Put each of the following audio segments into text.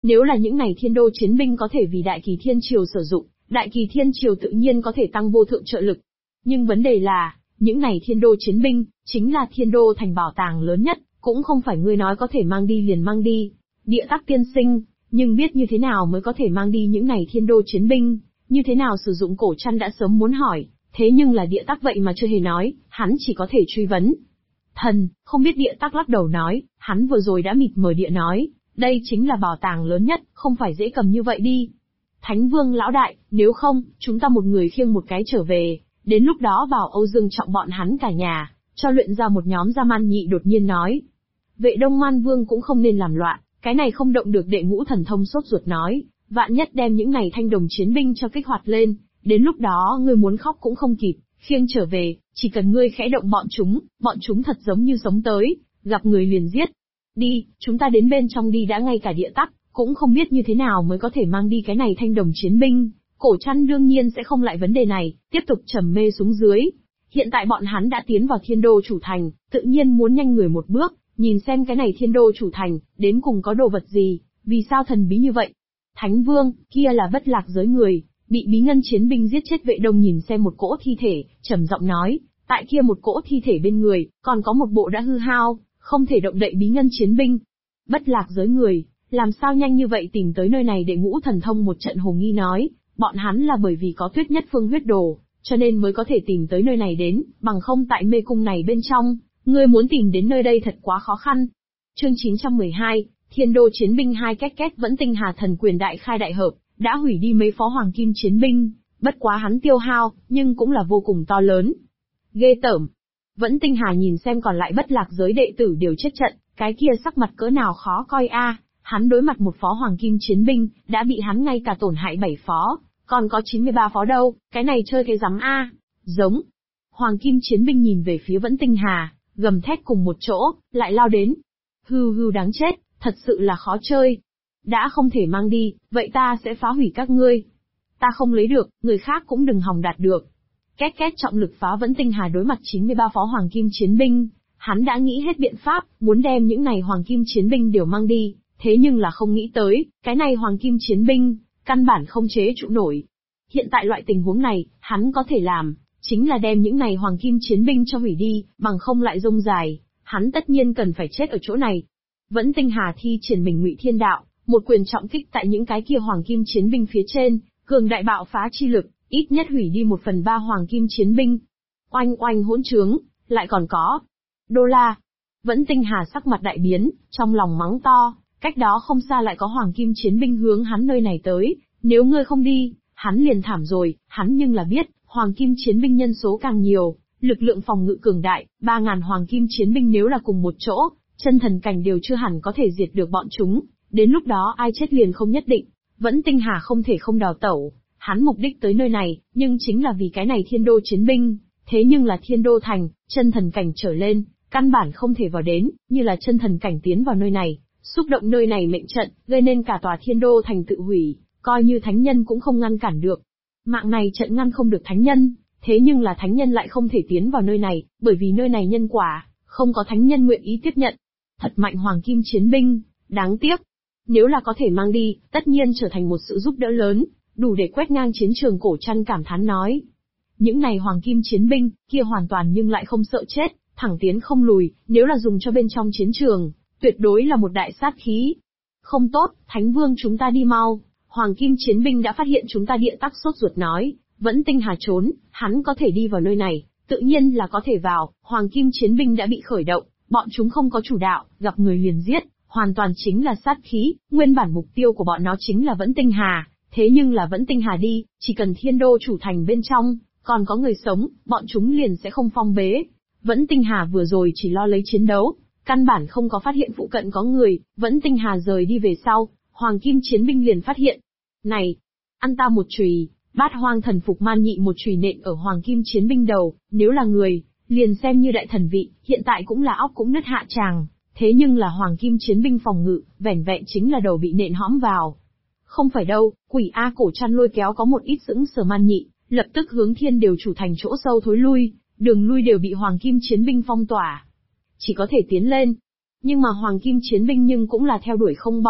Nếu là những này thiên đô chiến binh có thể vì Đại Kỳ Thiên Triều sử dụng, Đại Kỳ Thiên Triều tự nhiên có thể tăng vô thượng trợ lực. Nhưng vấn đề là, những này thiên đô chiến binh, chính là thiên đô thành bảo tàng lớn nhất, cũng không phải ngươi nói có thể mang đi liền mang đi. Địa Tắc tiên sinh, nhưng biết như thế nào mới có thể mang đi những này thiên đô chiến binh, như thế nào sử dụng Cổ Trăn đã sớm muốn hỏi, thế nhưng là Địa Tắc vậy mà chưa hề nói, hắn chỉ có thể truy vấn. Thần, không biết. Địa Tắc lắc đầu nói, hắn vừa rồi đã mịt mờ địa nói, đây chính là bảo tàng lớn nhất, không phải dễ cầm như vậy đi. Thánh Vương lão đại, nếu không, chúng ta một người khiêng một cái trở về, đến lúc đó bảo Âu Dương Trọng bọn hắn cả nhà, cho luyện ra một nhóm Gia Man Nhị đột nhiên nói. Vệ Đông Man Vương cũng không nên làm loạn, cái này không động được. Đệ Ngũ Thần Thông sốt ruột nói, vạn nhất đem những này thanh đồng chiến binh cho kích hoạt lên, đến lúc đó ngươi muốn khóc cũng không kịp, khiêng trở về, chỉ cần ngươi khẽ động bọn chúng thật giống như sống tới, gặp người liền giết. Đi, chúng ta đến bên trong đi đã. Ngay cả Địa Tắc cũng không biết như thế nào mới có thể mang đi cái này thanh đồng chiến binh. Cổ Trăn đương nhiên sẽ không lại vấn đề này, tiếp tục trầm mê xuống dưới. Hiện tại bọn hắn đã tiến vào thiên đô chủ thành, tự nhiên muốn nhanh người một bước, nhìn xem cái này thiên đô chủ thành, đến cùng có đồ vật gì, vì sao thần bí như vậy. Thánh Vương, kia là Bất Lạc giới người, bị bí ngân chiến binh giết chết. Vệ Đông nhìn xem một cỗ thi thể, trầm giọng nói, tại kia một cỗ thi thể bên người, còn có một bộ đã hư hao, không thể động đậy bí ngân chiến binh. Bất Lạc giới người, làm sao nhanh như vậy tìm tới nơi này? Đệ Ngũ Thần Thông một trận hồ nghi nói, bọn hắn là bởi vì có Tuyết Nhất Phương huyết đồ, cho nên mới có thể tìm tới nơi này đến, bằng không tại mê cung này bên trong, ngươi muốn tìm đến nơi đây thật quá khó khăn. Chương 912, Thiên đô chiến binh hai két két. Vẫn Tinh Hà thần quyền đại khai đại hợp, đã hủy đi mấy phó hoàng kim chiến binh, bất quá hắn tiêu hao, nhưng cũng là vô cùng to lớn. Ghê tởm. Vẫn Tinh Hà nhìn xem còn lại Bất Lạc giới đệ tử đều chết trận, cái kia sắc mặt cỡ nào khó coi a. Hắn đối mặt một phó hoàng kim chiến binh, đã bị hắn ngay cả tổn hại 7 phó, còn có 93 phó đâu, cái này chơi cái rắm a. Giống. Hoàng kim chiến binh nhìn về phía Vẫn Tinh Hà, gầm thét cùng một chỗ, lại lao đến. Hừ hừ, đáng chết, thật sự là khó chơi. Đã không thể mang đi, vậy ta sẽ phá hủy các ngươi. Ta không lấy được, người khác cũng đừng hòng đạt được. Két két trọng lực phá. Vẫn Tinh Hà đối mặt 93 phó hoàng kim chiến binh, hắn đã nghĩ hết biện pháp, muốn đem những này hoàng kim chiến binh đều mang đi, thế nhưng là không nghĩ tới, cái này hoàng kim chiến binh, căn bản không chế trụ nổi. Hiện tại loại tình huống này, hắn có thể làm, chính là đem những này hoàng kim chiến binh cho hủy đi, bằng không lại rông dài, hắn tất nhiên cần phải chết ở chỗ này. Vẫn Tinh Hà thi triển mình Ngụy Thiên Đạo, một quyền trọng kích tại những cái kia hoàng kim chiến binh phía trên, cường đại bạo phá chi lực, ít nhất hủy đi 1/3 hoàng kim chiến binh. Oanh oanh hỗn trướng, lại còn có Đô La. Vẫn Tinh Hà sắc mặt đại biến, trong lòng mắng to, cách đó không xa lại có hoàng kim chiến binh hướng hắn nơi này tới, nếu ngươi không đi, hắn liền thảm rồi. Hắn nhưng là biết, hoàng kim chiến binh nhân số càng nhiều, lực lượng phòng ngự cường đại, 3000 hoàng kim chiến binh nếu là cùng một chỗ, chân thần cảnh đều chưa hẳn có thể diệt được bọn chúng, đến lúc đó ai chết liền không nhất định. Vẫn Tinh Hà không thể không đào tẩu, hắn mục đích tới nơi này, nhưng chính là vì cái này thiên đô chiến binh, thế nhưng là thiên đô thành, chân thần cảnh trở lên, căn bản không thể vào đến, như là chân thần cảnh tiến vào nơi này, xúc động nơi này mệnh trận, gây nên cả tòa thiên đô thành tự hủy, coi như thánh nhân cũng không ngăn cản được. Mạng này trận ngăn không được thánh nhân, thế nhưng là thánh nhân lại không thể tiến vào nơi này, bởi vì nơi này nhân quả, không có thánh nhân nguyện ý tiếp nhận. Thật mạnh hoàng kim chiến binh, đáng tiếc. Nếu là có thể mang đi, tất nhiên trở thành một sự giúp đỡ lớn, đủ để quét ngang chiến trường. Cổ Trăn cảm thán nói. Những này hoàng kim chiến binh, kia hoàn toàn nhưng lại không sợ chết, thẳng tiến không lùi, nếu là dùng cho bên trong chiến trường, tuyệt đối là một đại sát khí. Không tốt, Thánh Vương chúng ta đi mau, hoàng kim chiến binh đã phát hiện chúng ta. Địa Tắc sốt ruột nói, Vẫn Tinh Hà trốn, hắn có thể đi vào nơi này, tự nhiên là có thể vào, hoàng kim chiến binh đã bị khởi động, bọn chúng không có chủ đạo, gặp người liền giết, hoàn toàn chính là sát khí, nguyên bản mục tiêu của bọn nó chính là Vẫn Tinh Hà, thế nhưng là Vẫn Tinh Hà đi, chỉ cần thiên đô chủ thành bên trong, còn có người sống, bọn chúng liền sẽ không phong bế. Vẫn Tinh Hà vừa rồi chỉ lo lấy chiến đấu, căn bản không có phát hiện phụ cận có người. Vẫn Tinh Hà rời đi về sau, hoàng kim chiến binh liền phát hiện. Này, ăn ta một chùy. Bát Hoang Thần Phục Man Nhị một chùy nện ở hoàng kim chiến binh đầu, nếu là người, liền xem như đại thần vị, hiện tại cũng là óc cũng nứt hạ tràng, thế nhưng là hoàng kim chiến binh phòng ngự, vẻn vẹn chính là đầu bị nện hõm vào. Không phải đâu, quỷ A. Cổ Trăn lôi kéo có một ít sững sờ Man Nhị, lập tức hướng thiên đều chủ thành chỗ sâu thối lui, đường lui đều bị hoàng kim chiến binh phong tỏa. Chỉ có thể tiến lên. Nhưng mà hoàng kim chiến binh nhưng cũng là theo đuổi không bỏ,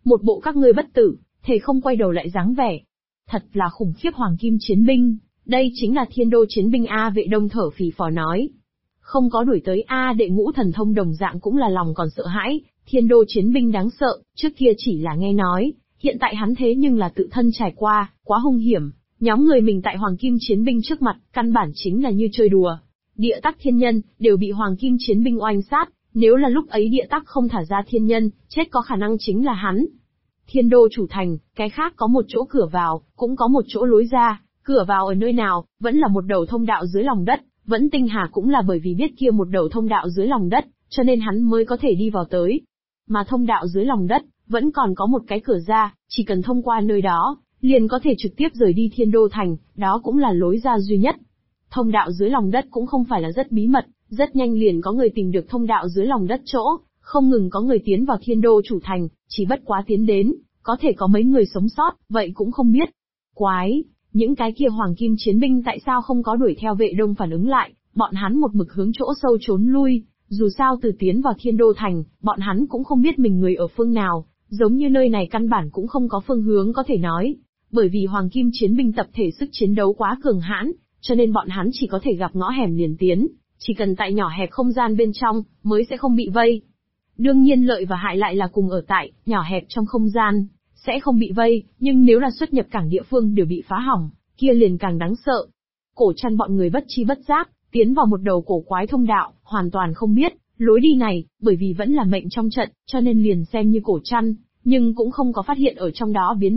Một bộ các ngươi bất tử, thề không quay đầu lại dáng vẻ. Thật là khủng khiếp hoàng kim chiến binh, đây chính là thiên đô chiến binh A. Vệ Đông thở phì phò nói. Không có đuổi tới A. Đệ ngũ thần thông đồng dạng cũng là lòng còn sợ hãi, thiên đô chiến binh đáng sợ, trước kia chỉ là nghe nói, hiện tại hắn thế nhưng là tự thân trải qua, quá hung hiểm, nhóm người mình tại hoàng kim chiến binh trước mặt, căn bản chính là như chơi đùa. Địa tắc thiên nhân, đều bị hoàng kim chiến binh oanh sát, nếu là lúc ấy địa tắc không thả ra thiên nhân, chết có khả năng chính là hắn. Thiên đô chủ thành, cái khác có một chỗ cửa vào, cũng có một chỗ lối ra, cửa vào ở nơi nào, vẫn là một đầu thông đạo dưới lòng đất, vẫn tinh hà cũng là bởi vì biết kia một đầu thông đạo dưới lòng đất, cho nên hắn mới có thể đi vào tới. Mà thông đạo dưới lòng đất, vẫn còn có một cái cửa ra, chỉ cần thông qua nơi đó, liền có thể trực tiếp rời đi thiên đô thành, đó cũng là lối ra duy nhất. Thông đạo dưới lòng đất cũng không phải là rất bí mật, rất nhanh liền có người tìm được thông đạo dưới lòng đất chỗ, không ngừng có người tiến vào thiên đô chủ thành, chỉ bất quá tiến đến, có thể có mấy người sống sót, vậy cũng không biết. Quái, những cái kia hoàng kim chiến binh tại sao không có đuổi theo Vệ Đông phản ứng lại, bọn hắn một mực hướng chỗ sâu trốn lui, dù sao từ tiến vào thiên đô thành, bọn hắn cũng không biết mình người ở phương nào, giống như nơi này căn bản cũng không có phương hướng có thể nói, bởi vì hoàng kim chiến binh tập thể sức chiến đấu quá cường hãn, cho nên bọn hắn chỉ có thể gặp ngõ hẻm liền tiến, chỉ cần tại nhỏ hẹp không gian bên trong, mới sẽ không bị vây. Đương nhiên lợi và hại lại là cùng ở tại, nhỏ hẹp trong không gian, sẽ không bị vây, nhưng nếu là xuất nhập cảng địa phương đều bị phá hỏng, kia liền càng đáng sợ. Cổ Trăn bọn người bất chi bất giác, tiến vào một đầu cổ quái thông đạo, hoàn toàn không biết, lối đi này, bởi vì vẫn là mệnh trong trận, cho nên liền xem như Cổ Trăn, nhưng cũng không có phát hiện ở trong đó biến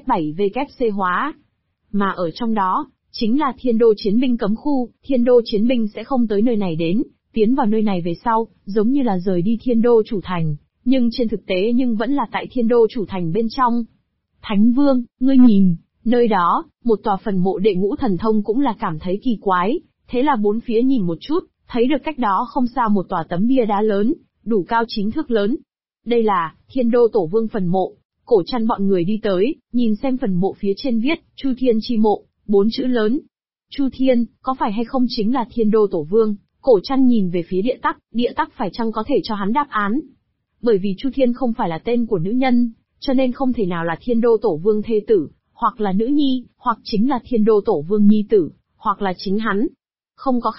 7Z7VKC hóa. Mà ở trong đó, chính là thiên đô chiến binh cấm khu, thiên đô chiến binh sẽ không tới nơi này đến, tiến vào nơi này về sau, giống như là rời đi thiên đô chủ thành, nhưng trên thực tế nhưng vẫn là tại thiên đô chủ thành bên trong. Thánh Vương, ngươi nhìn, nơi đó, một tòa phần mộ đệ ngũ thần thông cũng là cảm thấy kỳ quái, thế là bốn phía nhìn một chút, thấy được cách đó không xa một tòa tấm bia đá lớn, đủ cao 9 thước lớn. Đây là thiên đô tổ vương phần mộ. Cổ Trăn bọn người đi tới, nhìn xem phần mộ phía trên viết, Chu Thiên chi mộ, 4 chữ lớn. Chu Thiên, có phải hay không chính là thiên đô tổ vương? Cổ Trăn nhìn về phía địa tắc phải chăng có thể cho hắn đáp án? Bởi vì Chu Thiên không phải là tên của nữ nhân, cho nên không thể nào là thiên đô tổ vương thê tử, hoặc là nữ nhi, hoặc chính là thiên đô tổ vương nhi tử, hoặc là chính hắn. Không có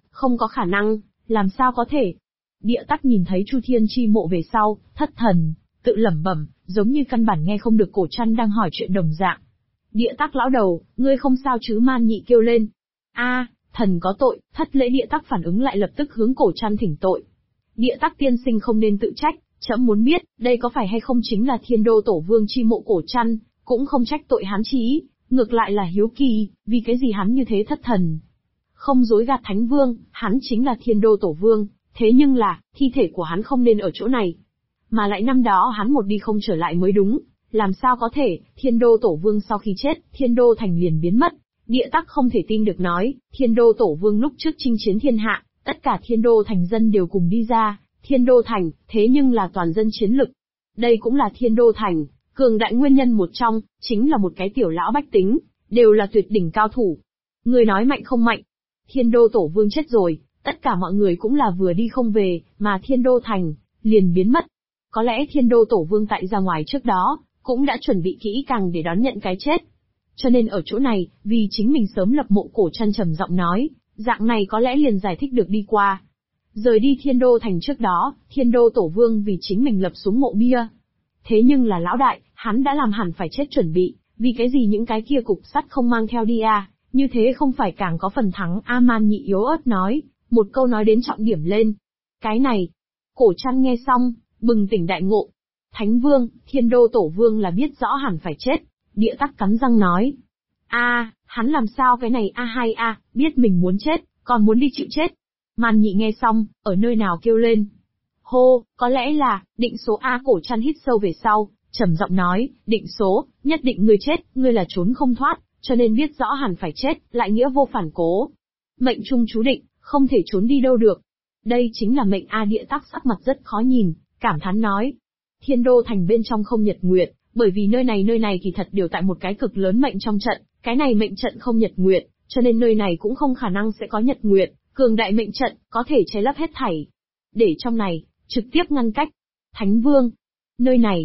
khả năng, làm sao có thể? Địa tắc nhìn thấy Chu Thiên chi mộ về sau, thất thần, tự lẩm bẩm, giống như căn bản nghe không được Cổ Trăn đang hỏi chuyện đồng dạng. Địa tắc lão đầu, ngươi không sao chứ? Man Nhị kêu lên. A, thần có tội, thất lễ. Địa tắc phản ứng lại lập tức hướng Cổ Trăn thỉnh tội. Địa tắc tiên sinh không nên tự trách, trẫm muốn biết, đây có phải hay không chính là thiên đô tổ vương chi mộ. Cổ Trăn cũng không trách tội hắn chí, ngược lại là hiếu kỳ, vì cái gì hắn như thế thất thần. Không dối gạt Thánh Vương, hắn chính là thiên đô tổ vương, thế nhưng là, thi thể của hắn không nên ở chỗ này. Mà lại năm đó hắn một đi không trở lại mới đúng, làm sao có thể, thiên đô tổ vương sau khi chết, thiên đô thành liền biến mất. Địa tắc không thể tin được nói, thiên đô tổ vương lúc trước chinh chiến thiên hạ, tất cả thiên đô thành dân đều cùng đi ra, thiên đô thành, thế nhưng là toàn dân chiến lực. Đây cũng là thiên đô thành, cường đại nguyên nhân một trong, chính là một cái tiểu lão bách tính, đều là tuyệt đỉnh cao thủ. Người nói mạnh không mạnh, thiên đô tổ vương chết rồi, tất cả mọi người cũng là vừa đi không về, mà thiên đô thành, liền biến mất. Có lẽ thiên đô tổ vương tại ra ngoài trước đó, cũng đã chuẩn bị kỹ càng để đón nhận cái chết. Cho nên ở chỗ này, vì chính mình sớm lập mộ. Cổ Trăn trầm giọng nói, dạng này có lẽ liền giải thích được đi qua. Rời đi thiên đô thành trước đó, thiên đô tổ vương vì chính mình lập xuống mộ bia. Thế nhưng là lão đại, hắn đã làm hẳn phải chết chuẩn bị, vì cái gì những cái kia cục sắt không mang theo đi à, như thế không phải càng có phần thắng. Man Nhị yếu ớt nói, một câu nói đến trọng điểm lên. Cái này, Cổ Trăn nghe xong, bừng tỉnh đại ngộ. Thánh Vương, thiên đô tổ vương là biết rõ hẳn phải chết. Địa tắc cắn răng nói. Hắn làm sao cái này biết mình muốn chết, còn muốn đi chịu chết. Man Nhị nghe xong, ở nơi nào kêu lên. Hô, có lẽ là, định số A. Cổ Trăn hít sâu về sau, trầm giọng nói, định số, nhất định ngươi chết, ngươi là trốn không thoát, cho nên biết rõ hẳn phải chết, lại nghĩa vô phản cố. Mệnh trung chú định, không thể trốn đi đâu được. Đây chính là mệnh A. Địa tắc sắc mặt rất khó nhìn, cảm thán nói. Thiên đô thành bên trong không nhật nguyệt, bởi vì nơi này kỳ thật đều tại một cái cực lớn mệnh trong trận, cái này mệnh trận không nhật nguyệt, cho nên nơi này cũng không khả năng sẽ có nhật nguyệt, cường đại mệnh trận, có thể che lấp hết thảy. Để trong này, trực tiếp ngăn cách. Thánh Vương, nơi này,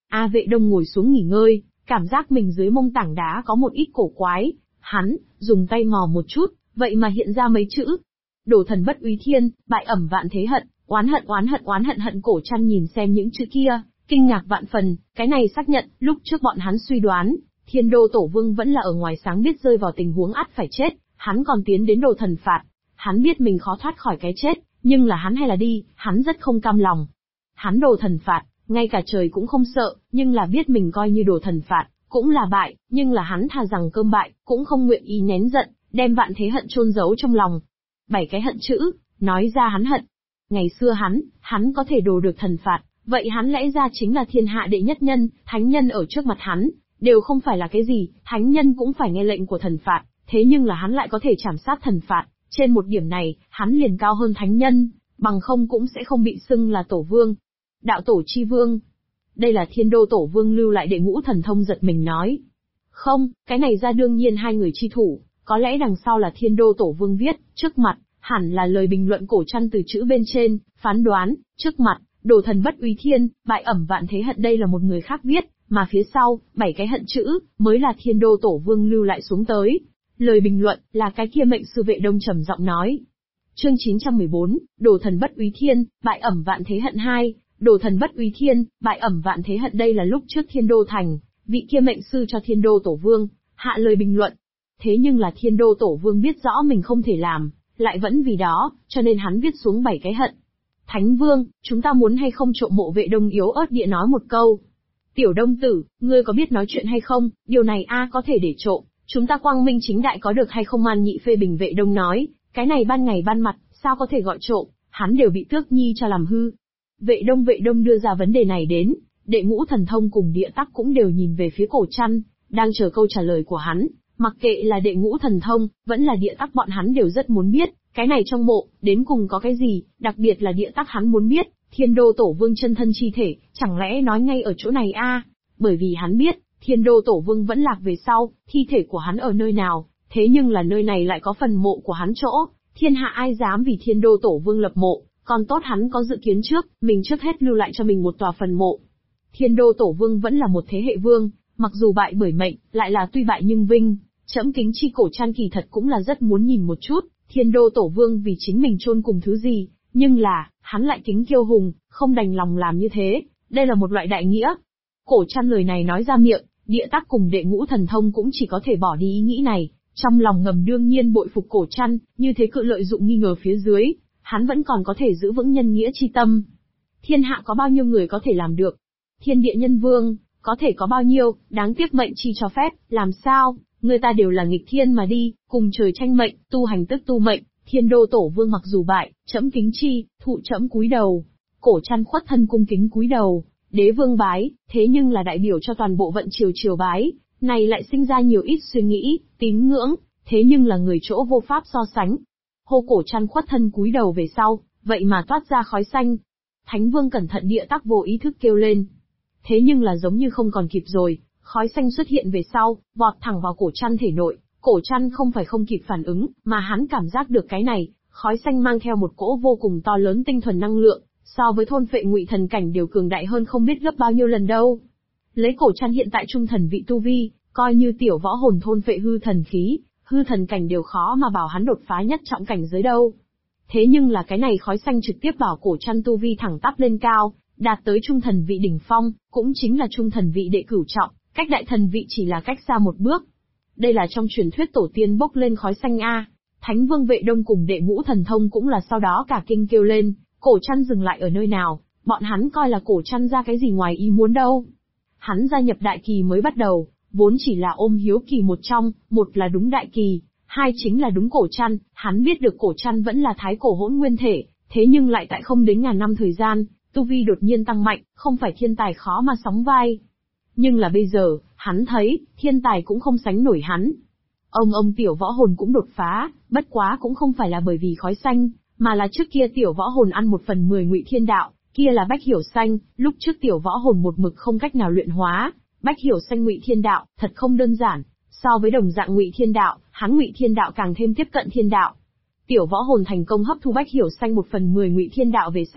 A Vệ Đông ngồi xuống nghỉ ngơi, cảm giác mình dưới mông tảng đá có một ít cổ quái. Hắn dùng tay mò một chút, vậy mà hiện ra mấy chữ: Đồ thần bất úy thiên, bại ẩm vạn thế hận, oán hận oán hận oán hận hận. Cổ Trăn nhìn xem những chữ kia, kinh ngạc vạn phần, cái này xác nhận, lúc trước bọn hắn suy đoán, Thiên Đô Tổ Vương vẫn là ở ngoài sáng biết rơi vào tình huống ắt phải chết, hắn còn tiến đến đồ thần phạt. Hắn biết mình khó thoát khỏi cái chết, nhưng là hắn hay là đi, hắn rất không cam lòng. Hắn đồ thần phạt, ngay cả trời cũng không sợ, nhưng là biết mình coi như đồ thần phạt, cũng là bại, nhưng là hắn thà rằng cơm bại, cũng không nguyện ý nén giận, đem vạn thế hận chôn giấu trong lòng. 7 cái hận chữ, nói ra hắn hận. Ngày xưa hắn có thể đồ được thần phạt, vậy hắn lẽ ra chính là thiên hạ đệ nhất nhân, thánh nhân ở trước mặt hắn, đều không phải là cái gì, thánh nhân cũng phải nghe lệnh của thần phạt, thế nhưng là hắn lại có thể trảm sát thần phạt, trên một điểm này, hắn liền cao hơn thánh nhân, bằng không cũng sẽ không bị xưng là tổ vương. Đạo tổ chi vương. Đây là Thiên Đô Tổ Vương lưu lại đệ ngũ thần thông. Giật mình nói. Không, cái này ra đương nhiên hai người chi thủ, có lẽ đằng sau là Thiên Đô Tổ Vương viết, trước mặt, hẳn là lời bình luận Cổ Trăn từ chữ bên trên, phán đoán, trước mặt, đồ thần bất úy thiên, bại ẩm vạn thế hận đây là một người khác viết, mà phía sau, 7 cái hận chữ, mới là Thiên Đô Tổ Vương lưu lại xuống tới. Lời bình luận, là cái kia mệnh sư Vệ Đông trầm giọng nói. Chương 914, đồ thần bất úy thiên, bại ẩm vạn thế hận 2. Đồ thần bất úy thiên, bại ẩm vạn thế hận đây là lúc trước Thiên Đô Thành, vị kia mệnh sư cho Thiên Đô Tổ Vương, hạ lời bình luận. Thế nhưng là Thiên Đô Tổ Vương biết rõ mình không thể làm, lại vẫn vì đó, cho nên hắn viết xuống 7 cái hận. Thánh Vương, chúng ta muốn hay không trộm mộ? Vệ Đông yếu ớt địa nói một câu. Tiểu Đông tử, ngươi có biết nói chuyện hay không, điều này có thể để trộm, chúng ta quang minh chính đại có được hay không? Man Nhị phê bình. Vệ Đông nói, cái này ban ngày ban mặt, sao có thể gọi trộm, hắn đều bị Tước Nhi cho làm hư. Vệ Đông đưa ra vấn đề này đến, đệ ngũ thần thông cùng địa tắc cũng đều nhìn về phía Cổ Trăn, đang chờ câu trả lời của hắn, mặc kệ là đệ ngũ thần thông, vẫn là địa tắc bọn hắn đều rất muốn biết, cái này trong mộ, đến cùng có cái gì, đặc biệt là địa tắc hắn muốn biết, Thiên Đô Tổ Vương chân thân chi thể, chẳng lẽ nói ngay ở chỗ này bởi vì hắn biết, Thiên Đô Tổ Vương vẫn lạc về sau, thi thể của hắn ở nơi nào, thế nhưng là nơi này lại có phần mộ của hắn chỗ, thiên hạ ai dám vì Thiên Đô Tổ Vương lập mộ. Còn tốt hắn có dự kiến trước, mình trước hết lưu lại cho mình một tòa phần mộ. Thiên Đô Tổ Vương vẫn là một thế hệ vương, mặc dù bại bởi mệnh, lại là tuy bại nhưng vinh. Trẫm kính chi. Cổ Trăn kỳ thật cũng là rất muốn nhìn một chút, Thiên Đô Tổ Vương vì chính mình chôn cùng thứ gì, nhưng là, hắn lại kính kiêu hùng, không đành lòng làm như thế, đây là một loại đại nghĩa. Cổ Trăn lời này nói ra miệng, địa tắc cùng đệ ngũ thần thông cũng chỉ có thể bỏ đi ý nghĩ này, trong lòng ngầm đương nhiên bội phục Cổ Trăn, như thế cự lợi dụng nghi ngờ phía dưới. Hắn vẫn còn có thể giữ vững nhân nghĩa chi tâm. Thiên hạ có bao nhiêu người có thể làm được? Thiên địa nhân vương, có thể có bao nhiêu, đáng tiếc mệnh chi cho phép, làm sao, người ta đều là nghịch thiên mà đi, cùng trời tranh mệnh, tu hành tức tu mệnh, Thiên Đô Tổ Vương mặc dù bại, trẫm kính chi, thụ trẫm cúi đầu. Cổ Trăn khuất thân cung kính cúi đầu, đế vương bái, thế nhưng là đại biểu cho toàn bộ vận triều bái, này lại sinh ra nhiều ít suy nghĩ, tín ngưỡng, thế nhưng là người chỗ vô pháp so sánh. Hô. Cổ Trăn khuất thân cúi đầu về sau, vậy mà toát ra khói xanh. Thánh Vương cẩn thận. Địa tắc vô ý thức kêu lên. Thế nhưng là giống như không còn kịp rồi, khói xanh xuất hiện về sau, vọt thẳng vào Cổ Trăn thể nội. Cổ Trăn không phải không kịp phản ứng, mà hắn cảm giác được cái này, khói xanh mang theo một cỗ vô cùng to lớn tinh thuần năng lượng, so với thôn phệ ngụy thần cảnh đều cường đại hơn không biết gấp bao nhiêu lần đâu. Lấy Cổ Trăn hiện tại trung thần vị tu vi, coi như tiểu võ hồn thôn phệ hư thần khí, hư thần cảnh đều khó mà bảo hắn đột phá nhất trọng cảnh giới đâu. Thế nhưng là cái này khói xanh trực tiếp bảo Cổ Trăn tu vi thẳng tắp lên cao, đạt tới trung thần vị đỉnh phong, cũng chính là trung thần vị đệ cửu trọng, cách đại thần vị chỉ là cách xa một bước. Đây là trong truyền thuyết tổ tiên bốc lên khói xanh Thánh Vương Vệ Đông cùng đệ ngũ thần thông cũng là sau đó cả kinh kêu lên, Cổ Trăn dừng lại ở nơi nào, bọn hắn coi là Cổ Trăn ra cái gì ngoài ý muốn đâu. Hắn gia nhập đại kỳ mới bắt đầu, vốn chỉ là ôm hiếu kỳ một là đúng đại kỳ, hai chính là đúng Cổ Trăn, hắn biết được Cổ Trăn vẫn là thái cổ hỗn nguyên thể, thế nhưng lại tại không đến ngàn năm thời gian, tu vi đột nhiên tăng mạnh, không phải thiên tài khó mà sóng vai. Nhưng là bây giờ, hắn thấy, thiên tài cũng không sánh nổi hắn. Ông tiểu võ hồn cũng đột phá, bất quá cũng không phải là bởi vì khói xanh, mà là trước kia tiểu võ hồn ăn 1/10 ngụy thiên đạo, kia là bách hiểu xanh, lúc trước tiểu võ hồn một mực không cách nào luyện hóa. Bách hiểu xanh ngụy thiên đạo, thật không đơn giản, so với đồng dạng ngụy thiên đạo, hắn ngụy thiên đạo càng thêm tiếp cận thiên đạo. Tiểu võ hồn thành công hấp thu bách hiểu xanh 1/10 ngụy thiên đạo về sau,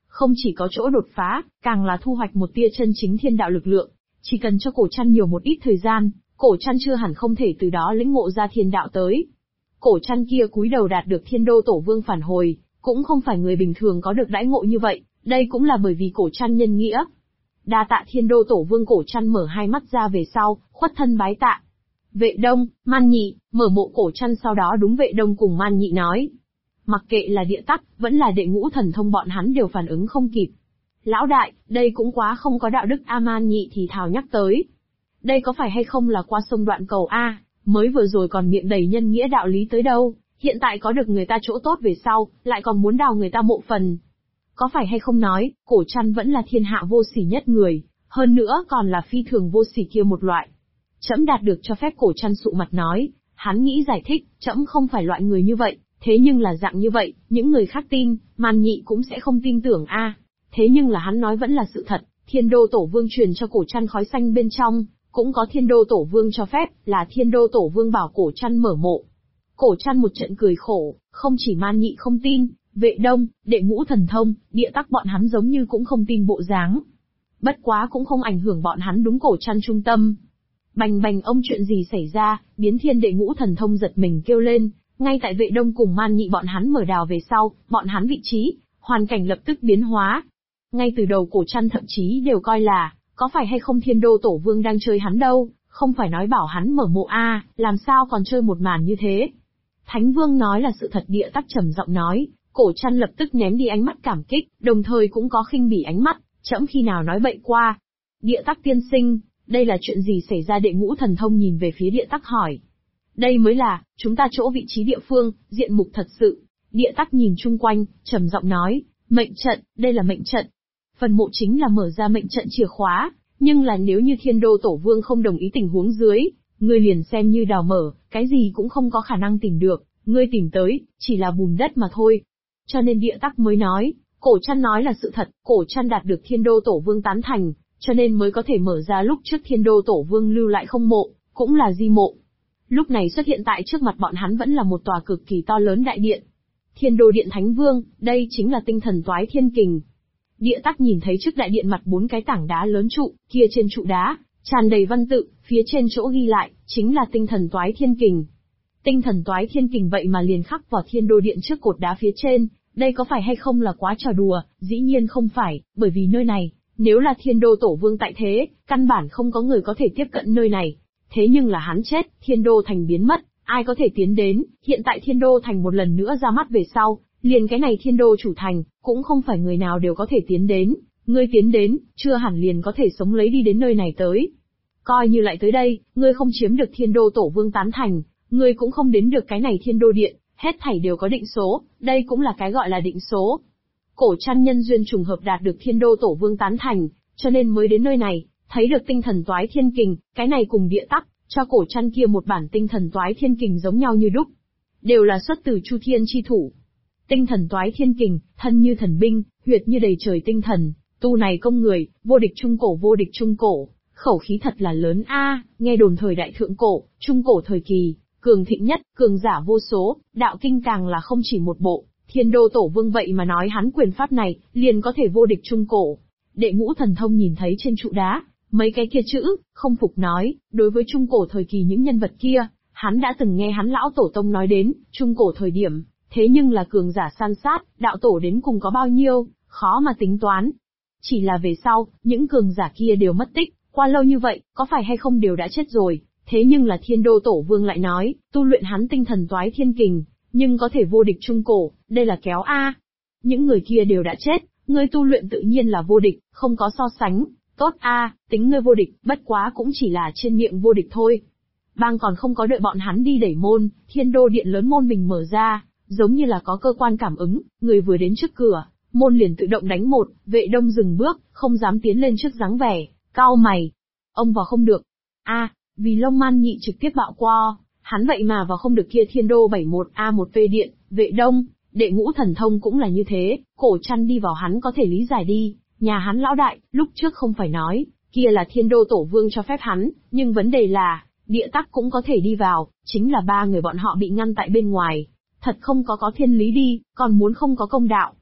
Không chỉ có chỗ đột phá, càng là thu hoạch một tia chân chính thiên đạo lực lượng. Chỉ cần cho cổ trăn nhiều một ít thời gian, cổ trăn chưa hẳn không thể từ đó lĩnh ngộ ra thiên đạo tới. Cổ trăn kia cúi đầu đạt được thiên đô tổ vương phản hồi, cũng không phải người bình thường có được đãi ngộ như vậy, đây cũng là bởi vì cổ trăn nhân nghĩa. Đa tạ thiên đô tổ vương. Cổ trăn mở hai mắt ra về sau, khuất thân bái tạ. Vệ Đông, Man Nhị, mở mộ cổ trăn sau đó đúng Vệ Đông cùng Man Nhị nói. Mặc kệ là Địa Tắc, vẫn là Đệ Ngũ Thần Thông bọn hắn đều phản ứng không kịp. Lão đại, đây cũng quá không có đạo đức a. Man Nhị thì thào nhắc tới. Đây có phải hay không là qua sông đoạn cầu a, mới vừa rồi còn miệng đầy nhân nghĩa đạo lý tới đâu, hiện tại có được người ta chỗ tốt về sau, lại còn muốn đào người ta mộ phần. Có phải hay không nói, cổ trăn vẫn là thiên hạ vô sỉ nhất người, hơn nữa còn là phi thường vô sỉ kia một loại. Trẫm đạt được cho phép. Cổ trăn sụ mặt nói, hắn nghĩ giải thích, trẫm không phải loại người như vậy, thế nhưng là dạng như vậy, những người khác tin, Man Nhị cũng sẽ không tin tưởng a. Thế nhưng là hắn nói vẫn là sự thật, thiên đô tổ vương truyền cho cổ trăn khói xanh bên trong, cũng có thiên đô tổ vương cho phép, là thiên đô tổ vương bảo cổ trăn mở mộ. Cổ trăn một trận cười khổ, không chỉ Man Nhị không tin, Vệ Đông, Đệ Ngũ Thần Thông, Địa Tắc bọn hắn giống như cũng không tin bộ dáng. Bất quá cũng không ảnh hưởng bọn hắn đúng cổ trăn trung tâm. Bành bành ông, chuyện gì xảy ra, biến thiên Đệ Ngũ Thần Thông giật mình kêu lên, ngay tại Vệ Đông cùng Man Nhị bọn hắn mở đào về sau, bọn hắn vị trí, hoàn cảnh lập tức biến hóa. Ngay từ đầu cổ trăn thậm chí đều coi là, có phải hay không thiên đô tổ vương đang chơi hắn đâu, không phải nói bảo hắn mở mộ a, làm sao còn chơi một màn như thế. Thánh vương nói là sự thật. Địa Tắc trầm giọng nói, cổ trăn lập tức ném đi ánh mắt cảm kích, đồng thời cũng có khinh bỉ ánh mắt, trẫm khi nào nói bậy qua. Địa Tắc tiên sinh, đây là chuyện gì xảy ra? Đệ Ngũ Thần Thông nhìn về phía Địa Tắc hỏi. Đây mới là, chúng ta chỗ vị trí địa phương, diện mục thật sự. Địa Tắc nhìn chung quanh, trầm giọng nói, mệnh trận, đây là mệnh trận. Phần mộ chính là mở ra mệnh trận chìa khóa, nhưng là nếu như thiên đô tổ vương không đồng ý tình huống dưới, ngươi liền xem như đào mở, cái gì cũng không có khả năng tìm được, ngươi tìm tới, chỉ là bùn đất mà thôi. Cho nên Địa Tắc mới nói, cổ trăn nói là sự thật, cổ trăn đạt được thiên đô tổ vương tán thành, cho nên mới có thể mở ra lúc trước thiên đô tổ vương lưu lại không mộ, cũng là di mộ. Lúc này xuất hiện tại trước mặt bọn hắn vẫn là một tòa cực kỳ to lớn đại điện. Thiên đô điện Thánh Vương, đây chính là tinh thần toái thiên kình. Địa Tắc nhìn thấy trước đại điện mặt 4 cái tảng đá lớn trụ, kia trên trụ đá, tràn đầy văn tự, phía trên chỗ ghi lại, chính là tinh thần toái thiên kình. Tinh thần toái thiên kình vậy mà liền khắc vào thiên đô điện trước cột đá phía trên, đây có phải hay không là quá trò đùa? Dĩ nhiên không phải, bởi vì nơi này, nếu là thiên đô tổ vương tại thế, căn bản không có người có thể tiếp cận nơi này. Thế nhưng là hắn chết, thiên đô thành biến mất, ai có thể tiến đến, hiện tại thiên đô thành một lần nữa ra mắt về sau, liền cái này thiên đô chủ thành, cũng không phải người nào đều có thể tiến đến, ngươi tiến đến, chưa hẳn liền có thể sống lấy đi đến nơi này tới. Coi như lại tới đây, ngươi không chiếm được thiên đô tổ vương tán thành, ngươi cũng không đến được cái này thiên đô điện, hết thảy đều có định số, đây cũng là cái gọi là định số. Cổ trăn nhân duyên trùng hợp đạt được thiên đô tổ vương tán thành, cho nên mới đến nơi này, thấy được tinh thần toái thiên kình, cái này cùng Địa Tắc, cho cổ trăn kia một bản tinh thần toái thiên kình giống nhau như đúc. Đều là xuất từ Chu Thiên chi thủ. Tinh thần toái thiên kình, thân như thần binh, huyệt như đầy trời tinh thần, tu này công người, vô địch trung cổ vô địch trung cổ, khẩu khí thật là lớn a. Nghe đồn thời đại thượng cổ, trung cổ thời kỳ, cường thịnh nhất, cường giả vô số, đạo kinh càng là không chỉ một bộ, thiên đô tổ vương vậy mà nói hắn quyền pháp này, liền có thể vô địch trung cổ. Đệ Ngũ Thần Thông nhìn thấy trên trụ đá, mấy cái kia chữ, không phục nói, đối với trung cổ thời kỳ những nhân vật kia, hắn đã từng nghe hắn lão tổ tông nói đến, trung cổ thời điểm, thế nhưng là cường giả san sát, đạo tổ đến cùng có bao nhiêu, khó mà tính toán. Chỉ là về sau, những cường giả kia đều mất tích, qua lâu như vậy, có phải hay không đều đã chết rồi, thế nhưng là thiên đô tổ vương lại nói, tu luyện hắn tinh thần toái thiên kình, nhưng có thể vô địch trung cổ, đây là kéo a. Những người kia đều đã chết, ngươi tu luyện tự nhiên là vô địch, không có so sánh, tốt a, tính ngươi vô địch, bất quá cũng chỉ là trên miệng vô địch thôi. Bang còn không có đợi bọn hắn đi đẩy môn, thiên đô điện lớn môn mình mở ra, giống như là có cơ quan cảm ứng, người vừa đến trước cửa, môn liền tự động đánh một. Vệ Đông dừng bước, không dám tiến lên trước dáng vẻ, cau mày. Ông vào không được. A, vì Long Man Nhị trực tiếp bạo qua, hắn vậy mà vào không được kia thiên đô 71A1P điện. Vệ Đông, Đệ Ngũ Thần Thông cũng là như thế, cổ trăn đi vào hắn có thể lý giải đi, nhà hắn lão đại, lúc trước không phải nói, kia là thiên đô tổ vương cho phép hắn, nhưng vấn đề là, Địa Tắc cũng có thể đi vào, chính là 3 người bọn họ bị ngăn tại bên ngoài. Thật không có thiên lý đi, còn muốn không có công đạo.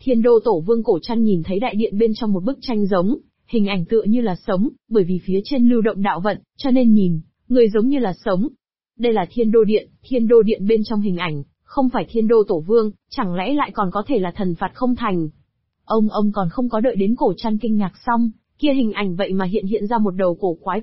Thiên đô tổ vương Cổ Trăn nhìn thấy đại điện bên trong một bức tranh giống, hình ảnh tựa như là sống, bởi vì phía trên lưu động đạo vận, cho nên nhìn, người giống như là sống. Đây là thiên đô điện bên trong hình ảnh, không phải thiên đô tổ vương, chẳng lẽ lại còn có thể là thần phạt không thành. Ông còn không có đợi đến Cổ Trăn kinh ngạc xong, kia hình ảnh vậy mà hiện ra một đầu cổ quái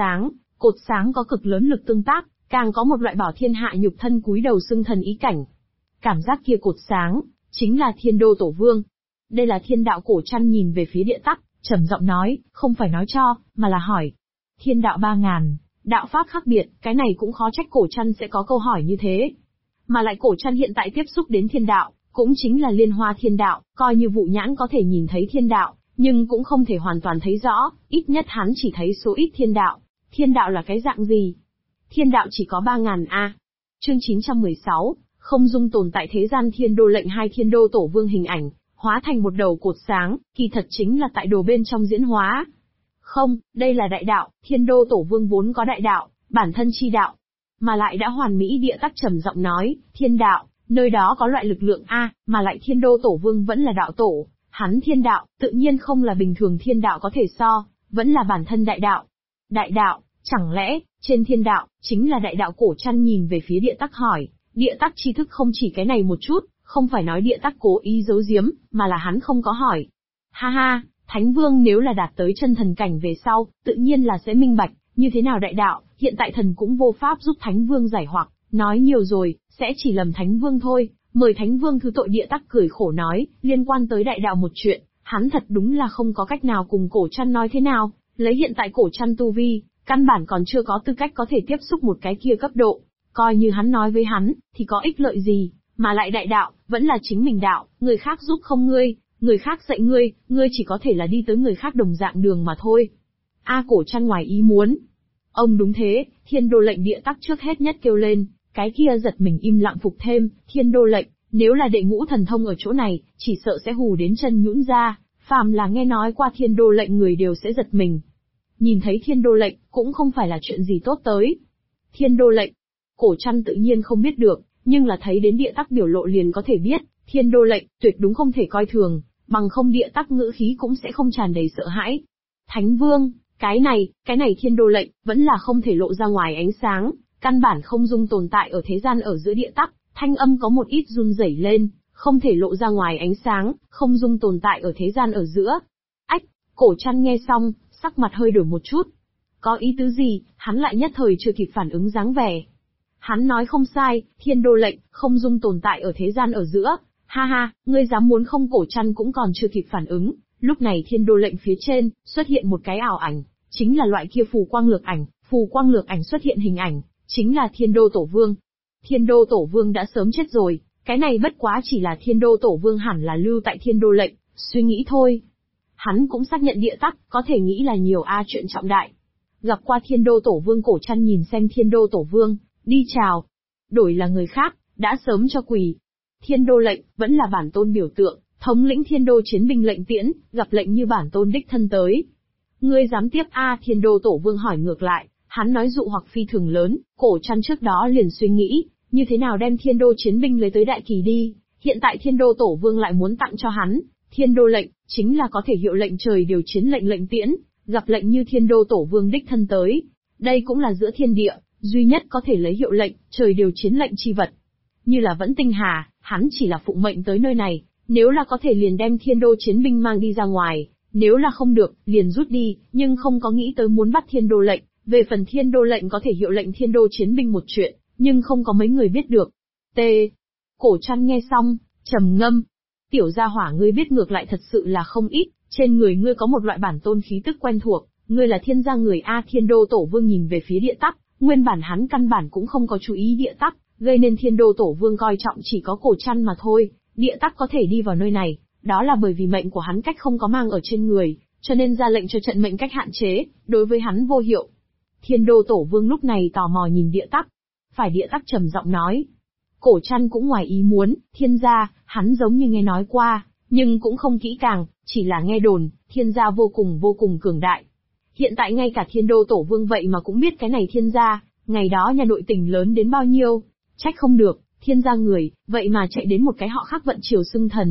cột sáng có cực lớn lực tương tác, càng có một loại bảo thiên hạ nhục thân cúi đầu xưng thần ý cảnh. Cảm giác kia cột sáng, chính là thiên đô tổ vương. Đây là thiên đạo. Cổ Trăn nhìn về phía địa tắc, trầm giọng nói, không phải nói cho, mà là hỏi. Thiên đạo 3000, đạo pháp khác biệt, cái này cũng khó trách Cổ Trăn sẽ có câu hỏi như thế. Mà lại Cổ Trăn hiện tại tiếp xúc đến thiên đạo, cũng chính là liên hoa thiên đạo, coi như vụ nhãn có thể nhìn thấy thiên đạo, nhưng cũng không thể hoàn toàn thấy rõ, ít nhất hắn chỉ thấy số ít thiên đạo. Thiên đạo là cái dạng gì? Thiên đạo chỉ có 3000 a. Chương 916, không dung tồn tại thế gian. Thiên đô lệnh hai thiên đô tổ vương hình ảnh, hóa thành một đầu cột sáng, kỳ thật chính là tại đồ bên trong diễn hóa. Không, đây là đại đạo, thiên đô tổ vương vốn có đại đạo, bản thân chi đạo. Mà lại đã hoàn mỹ. Địa tắc trầm giọng nói, thiên đạo, nơi đó có loại lực lượng a, mà lại thiên đô tổ vương vẫn là đạo tổ, hắn thiên đạo, tự nhiên không là bình thường thiên đạo có thể so, vẫn là bản thân đại đạo. Đại đạo, chẳng lẽ, trên thiên đạo, chính là đại đạo? Cổ Trăn nhìn về phía địa tắc hỏi, địa tắc tri thức không chỉ cái này một chút, không phải nói địa tắc cố ý giấu giếm, mà là hắn không có hỏi. Ha ha, Thánh Vương nếu là đạt tới chân thần cảnh về sau, tự nhiên là sẽ minh bạch, như thế nào đại đạo, hiện tại thần cũng vô pháp giúp Thánh Vương giải hoặc, nói nhiều rồi, sẽ chỉ lầm Thánh Vương thôi, mời Thánh Vương thứ tội. Địa tắc cười khổ nói, liên quan tới đại đạo một chuyện, hắn thật đúng là không có cách nào cùng Cổ Trăn nói thế nào, lấy hiện tại Cổ Trăn tu vi, căn bản còn chưa có tư cách có thể tiếp xúc một cái kia cấp độ, coi như hắn nói với hắn, thì có ích lợi gì, mà lại đại đạo, vẫn là chính mình đạo, người khác giúp không ngươi, người khác dạy ngươi, ngươi chỉ có thể là đi tới người khác đồng dạng đường mà thôi. Cổ Trăn ngoài ý muốn. Ông đúng thế, thiên đô lệnh. Địa tắc trước hết nhất kêu lên, cái kia giật mình im lặng phục thêm, thiên đô lệnh, nếu là đệ ngũ thần thông ở chỗ này, chỉ sợ sẽ hù đến chân nhũn ra, phàm là nghe nói qua thiên đô lệnh người đều sẽ giật mình. Nhìn thấy thiên đô lệnh, cũng không phải là chuyện gì tốt tới. Thiên đô lệnh, Cổ Trăn tự nhiên không biết được, nhưng là thấy đến địa tắc biểu lộ liền có thể biết, thiên đô lệnh, tuyệt đúng không thể coi thường, bằng không địa tắc ngữ khí cũng sẽ không tràn đầy sợ hãi. Thánh Vương, cái này thiên đô lệnh, vẫn là không thể lộ ra ngoài ánh sáng, căn bản không dung tồn tại ở thế gian. Ở giữa địa tắc, thanh âm có một ít run rẩy lên, không thể lộ ra ngoài ánh sáng, không dung tồn tại ở thế gian ở giữa. Cổ Trăn nghe xong, sắc mặt hơi đổi một chút. Có ý tứ gì, hắn lại nhất thời chưa kịp phản ứng dáng vẻ. Hắn nói không sai, thiên đô lệnh, không dung tồn tại ở thế gian ở giữa. Ha ha, ngươi dám muốn không? Cổ Trăn cũng còn chưa kịp phản ứng. Lúc này thiên đô lệnh phía trên, xuất hiện một cái ảo ảnh, chính là loại kia phù quang lược ảnh xuất hiện hình ảnh, chính là thiên đô tổ vương. Thiên đô tổ vương đã sớm chết rồi, cái này bất quá chỉ là thiên đô tổ vương hẳn là lưu tại thiên đô lệnh, suy nghĩ thôi. Hắn cũng xác nhận địa tắc, có thể nghĩ là nhiều chuyện trọng đại. Gặp qua thiên đô tổ vương. Cổ Trăn nhìn xem thiên đô tổ vương, đi chào. Đổi là người khác, đã sớm cho quỳ. Thiên đô lệnh, vẫn là bản tôn biểu tượng, thống lĩnh thiên đô chiến binh lệnh tiễn, gặp lệnh như bản tôn đích thân tới. Ngươi dám tiếp thiên đô tổ vương hỏi ngược lại, hắn nói dụ hoặc phi thường lớn. Cổ Trăn trước đó liền suy nghĩ, như thế nào đem thiên đô chiến binh lấy tới đại kỳ đi, hiện tại thiên đô tổ vương lại muốn tặng cho hắn. Thiên đô lệnh, chính là có thể hiệu lệnh trời điều chiến lệnh tiễn, gặp lệnh như thiên đô tổ vương đích thân tới. Đây cũng là giữa thiên địa, duy nhất có thể lấy hiệu lệnh, trời điều chiến lệnh chi vật. Như là Vẫn Tinh Hà, hắn chỉ là phụng mệnh tới nơi này, nếu là có thể liền đem thiên đô chiến binh mang đi ra ngoài, nếu là không được, liền rút đi, nhưng không có nghĩ tới muốn bắt thiên đô lệnh. Về phần thiên đô lệnh có thể hiệu lệnh thiên đô chiến binh một chuyện, nhưng không có mấy người biết được. Cổ Trăn nghe xong, trầm ngâm. Tiểu gia hỏa, ngươi biết ngược lại thật sự là không ít, trên người ngươi có một loại bản tôn khí tức quen thuộc, ngươi là thiên gia người a. Thiên đô tổ vương nhìn về phía địa tắc, nguyên bản hắn căn bản cũng không có chú ý địa tắc, gây nên thiên đô tổ vương coi trọng chỉ có Cổ Trăn mà thôi. Địa tắc có thể đi vào nơi này, đó là bởi vì mệnh của hắn cách không có mang ở trên người, cho nên ra lệnh cho trận mệnh cách hạn chế, đối với hắn vô hiệu. Thiên đô tổ vương lúc này tò mò nhìn địa tắc. Phải, địa tắc trầm giọng nói. Cổ Trăn cũng ngoài ý muốn, thiên gia, hắn giống như nghe nói qua, nhưng cũng không kỹ càng, chỉ là nghe đồn, thiên gia vô cùng cường đại. Hiện tại ngay cả thiên đô tổ vương vậy mà cũng biết cái này thiên gia, ngày đó nhà nội tình lớn đến bao nhiêu, trách không được, thiên gia người, vậy mà chạy đến một cái họ khác vận triều xưng thần,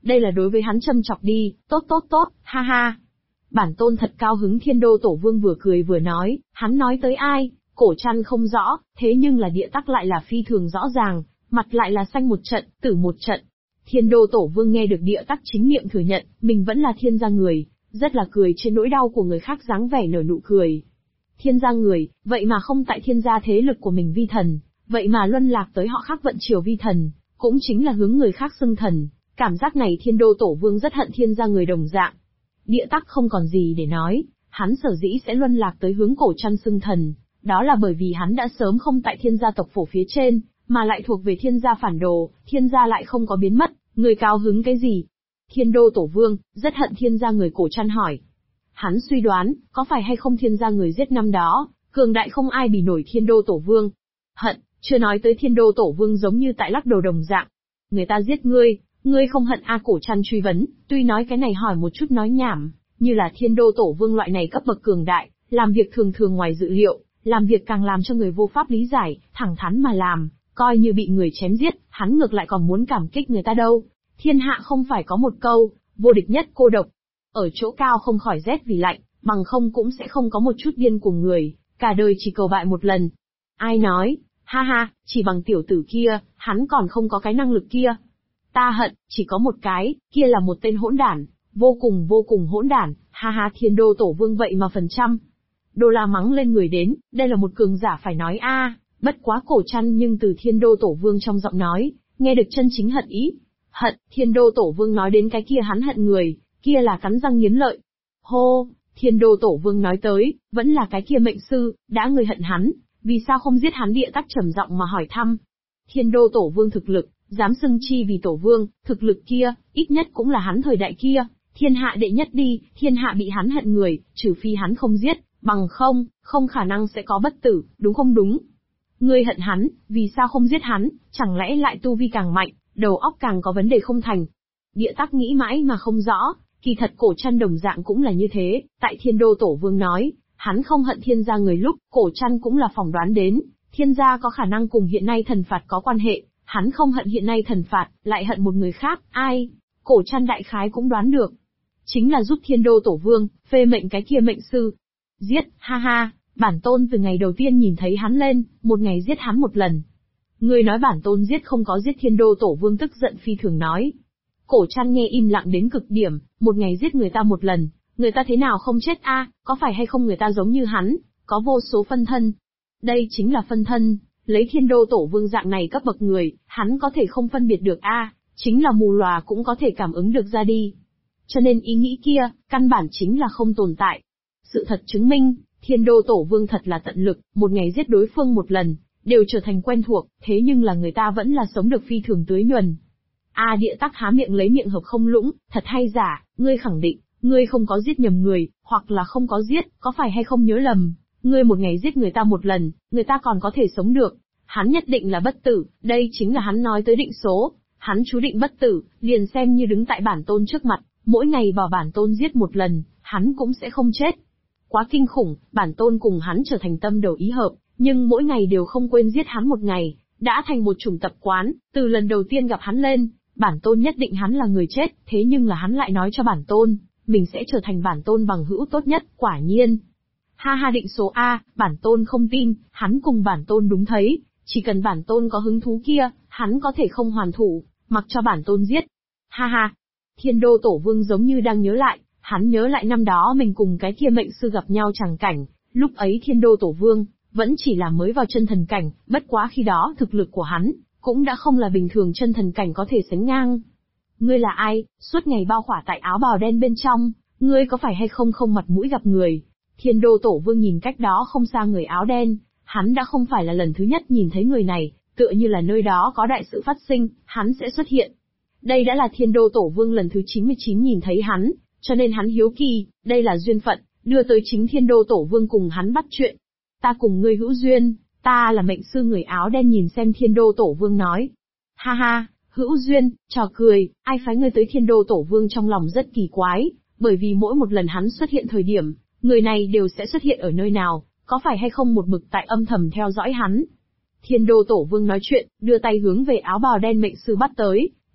Đây là đối với hắn châm chọc đi, tốt tốt tốt, ha ha. Bản tôn thật cao hứng. Thiên đô tổ vương vừa cười vừa nói, hắn nói tới ai, Cổ Trăn không rõ, thế nhưng là Địa Tắc lại là phi thường rõ ràng, mặt lại là xanh một trận, tử một trận. Thiên đô tổ vương nghe được Địa Tắc chính miệng thừa nhận, mình vẫn là thiên gia người, rất là cười trên nỗi đau của người khác, dáng vẻ nở nụ cười. Thiên gia người, vậy mà không tại thiên gia thế lực của mình vi thần, vậy mà luân lạc tới họ khác vận triều vi thần, cũng chính là hướng người khác xưng thần. Cảm giác này thiên đô tổ vương rất hận thiên gia người đồng dạng. Địa Tắc không còn gì để nói, hắn sở dĩ sẽ luân lạc tới hướng Cổ Trăn xưng thần, đó là bởi vì hắn đã sớm không tại thiên gia tộc phổ phía trên, mà lại thuộc về thiên gia phản đồ, thiên gia lại không có biến mất, người cao hứng cái gì? Thiên đô tổ vương, rất hận thiên gia người. Cổ Trăn hỏi. Hắn suy đoán, có phải hay không thiên gia người giết năm đó, cường đại không ai bì nổi thiên đô tổ vương. Hận, chưa nói tới thiên đô tổ vương giống như tại lắc đầu đồng dạng. Người ta giết ngươi không hận a? Cổ Trăn truy vấn, tuy nói cái này hỏi một chút nói nhảm, như là thiên đô tổ vương loại này cấp bậc cường đại, làm việc thường thường ngoài dự liệu, làm việc càng làm cho người vô pháp lý giải, thẳng thắn mà làm, coi như bị người chém giết, hắn ngược lại còn muốn cảm kích người ta đâu. Thiên hạ không phải có một câu, vô địch nhất cô độc. Ở chỗ cao không khỏi rét vì lạnh, bằng không cũng sẽ không có một chút điên cuồng người, cả đời chỉ cầu bại một lần. Ai nói, ha ha, chỉ bằng tiểu tử kia, hắn còn không có cái năng lực kia. Ta hận, chỉ có một cái, kia là một tên hỗn đản, vô cùng hỗn đản, ha ha. Thiên đô tổ vương vậy mà phần trăm đô la mắng lên người đến, đây là một cường giả phải nói a. Bất quá Cổ Trăn nhưng từ thiên đô tổ vương trong giọng nói, nghe được chân chính hận ý. Hận, thiên đô tổ vương nói đến cái kia hắn hận người, kia là cắn răng nghiến lợi. Hô, thiên đô tổ vương nói tới, vẫn là cái kia mệnh sư, đã người hận hắn, vì sao không giết hắn? Địa Tắc trầm giọng mà hỏi thăm. Thiên đô tổ vương thực lực, dám xưng chi vì tổ vương, thực lực kia, ít nhất cũng là hắn thời đại kia, thiên hạ đệ nhất đi, thiên hạ bị hắn hận người, trừ phi hắn không giết, bằng không khả năng sẽ có bất tử, đúng không đúng? Ngươi hận hắn, vì sao không giết hắn, chẳng lẽ lại tu vi càng mạnh, đầu óc càng có vấn đề không thành? Địa Tắc nghĩ mãi mà không rõ, kỳ thật Cổ Trăn đồng dạng cũng là như thế, tại thiên đô tổ vương nói, hắn không hận thiên gia người lúc, Cổ Trăn cũng là phỏng đoán đến, thiên gia có khả năng cùng hiện nay thần phạt có quan hệ, hắn không hận hiện nay thần phạt, lại hận một người khác, ai? Cổ Trăn đại khái cũng đoán được. Chính là giúp thiên đô tổ vương, phê mệnh cái kia mệnh sư. Giết, ha ha, bản tôn từ ngày đầu tiên nhìn thấy hắn lên, một ngày giết hắn một lần. Ngươi nói bản tôn giết không có giết? Thiên đô tổ vương tức giận phi thường nói. Cổ Trăn nghe im lặng đến cực điểm, một ngày giết người ta một lần, người ta thế nào không chết a? Có phải hay không người ta giống như hắn, có vô số phân thân? Đây chính là phân thân, lấy thiên đô tổ vương dạng này cấp bậc người, hắn có thể không phân biệt được a, chính là mù lòa cũng có thể cảm ứng được ra đi. Cho nên ý nghĩ kia, căn bản chính là không tồn tại. Sự thật chứng minh, thiên đô tổ vương thật là tận lực, một ngày giết đối phương một lần, đều trở thành quen thuộc, thế nhưng là người ta vẫn là sống được phi thường tưới nhuần. Địa Tắc há miệng lấy miệng hợp không lũng, thật hay giả, ngươi khẳng định, ngươi không có giết nhầm người, hoặc là không có giết, có phải hay không nhớ lầm, ngươi một ngày giết người ta một lần, người ta còn có thể sống được, hắn nhất định là bất tử, đây chính là hắn nói tới định số, hắn chú định bất tử, liền xem như đứng tại bản tôn trước mặt, mỗi ngày bảo bản tôn giết một lần, hắn cũng sẽ không chết. Quá kinh khủng, bản tôn cùng hắn trở thành tâm đầu ý hợp, nhưng mỗi ngày đều không quên giết hắn một ngày, đã thành một chủng tập quán, từ lần đầu tiên gặp hắn lên, bản tôn nhất định hắn là người chết, thế nhưng là hắn lại nói cho bản tôn, mình sẽ trở thành bản tôn bằng hữu tốt nhất, quả nhiên. Ha ha, định số A, bản tôn không tin, hắn cùng bản tôn đúng thấy, chỉ cần bản tôn có hứng thú kia, hắn có thể không hoàn thủ, mặc cho bản tôn giết. Ha ha, thiên đô tổ vương giống như đang nhớ lại, hắn nhớ lại năm đó mình cùng cái kia mệnh sư gặp nhau chẳng cảnh, lúc ấy thiên đô tổ vương, vẫn chỉ là mới vào chân thần cảnh, bất quá khi đó thực lực của hắn, cũng đã không là bình thường chân thần cảnh có thể sánh ngang. Ngươi là ai, suốt ngày bao khỏa tại áo bào đen bên trong, ngươi có phải hay không không mặt mũi gặp người? Thiên đô tổ vương nhìn cách đó không xa người áo đen, hắn đã không phải là lần thứ nhất nhìn thấy người này, tựa như là nơi đó có đại sự phát sinh, hắn sẽ xuất hiện. Đây đã là thiên đô tổ vương lần thứ 99 nhìn thấy hắn, cho nên hắn hiếu kỳ, đây là duyên phận, đưa tới chính thiên đô tổ vương cùng hắn bắt chuyện. Ta cùng ngươi hữu duyên, ta là mệnh sư. Người áo đen nhìn xem thiên đô tổ vương nói. Ha ha, hữu duyên, trò cười, ai phái ngươi tới? Thiên đô tổ vương trong lòng rất kỳ quái, bởi vì mỗi một lần hắn xuất hiện thời điểm, người này đều sẽ xuất hiện ở nơi nào, có phải hay không một mực tại âm thầm theo dõi hắn. Thiên đô tổ vương nói chuyện, đưa tay hướng về áo bào đen mệnh sư bắt tới,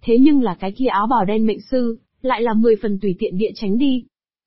Thế nhưng là cái kia áo bào đen mệnh sư, lại là 10 phần tùy tiện địa tránh đi.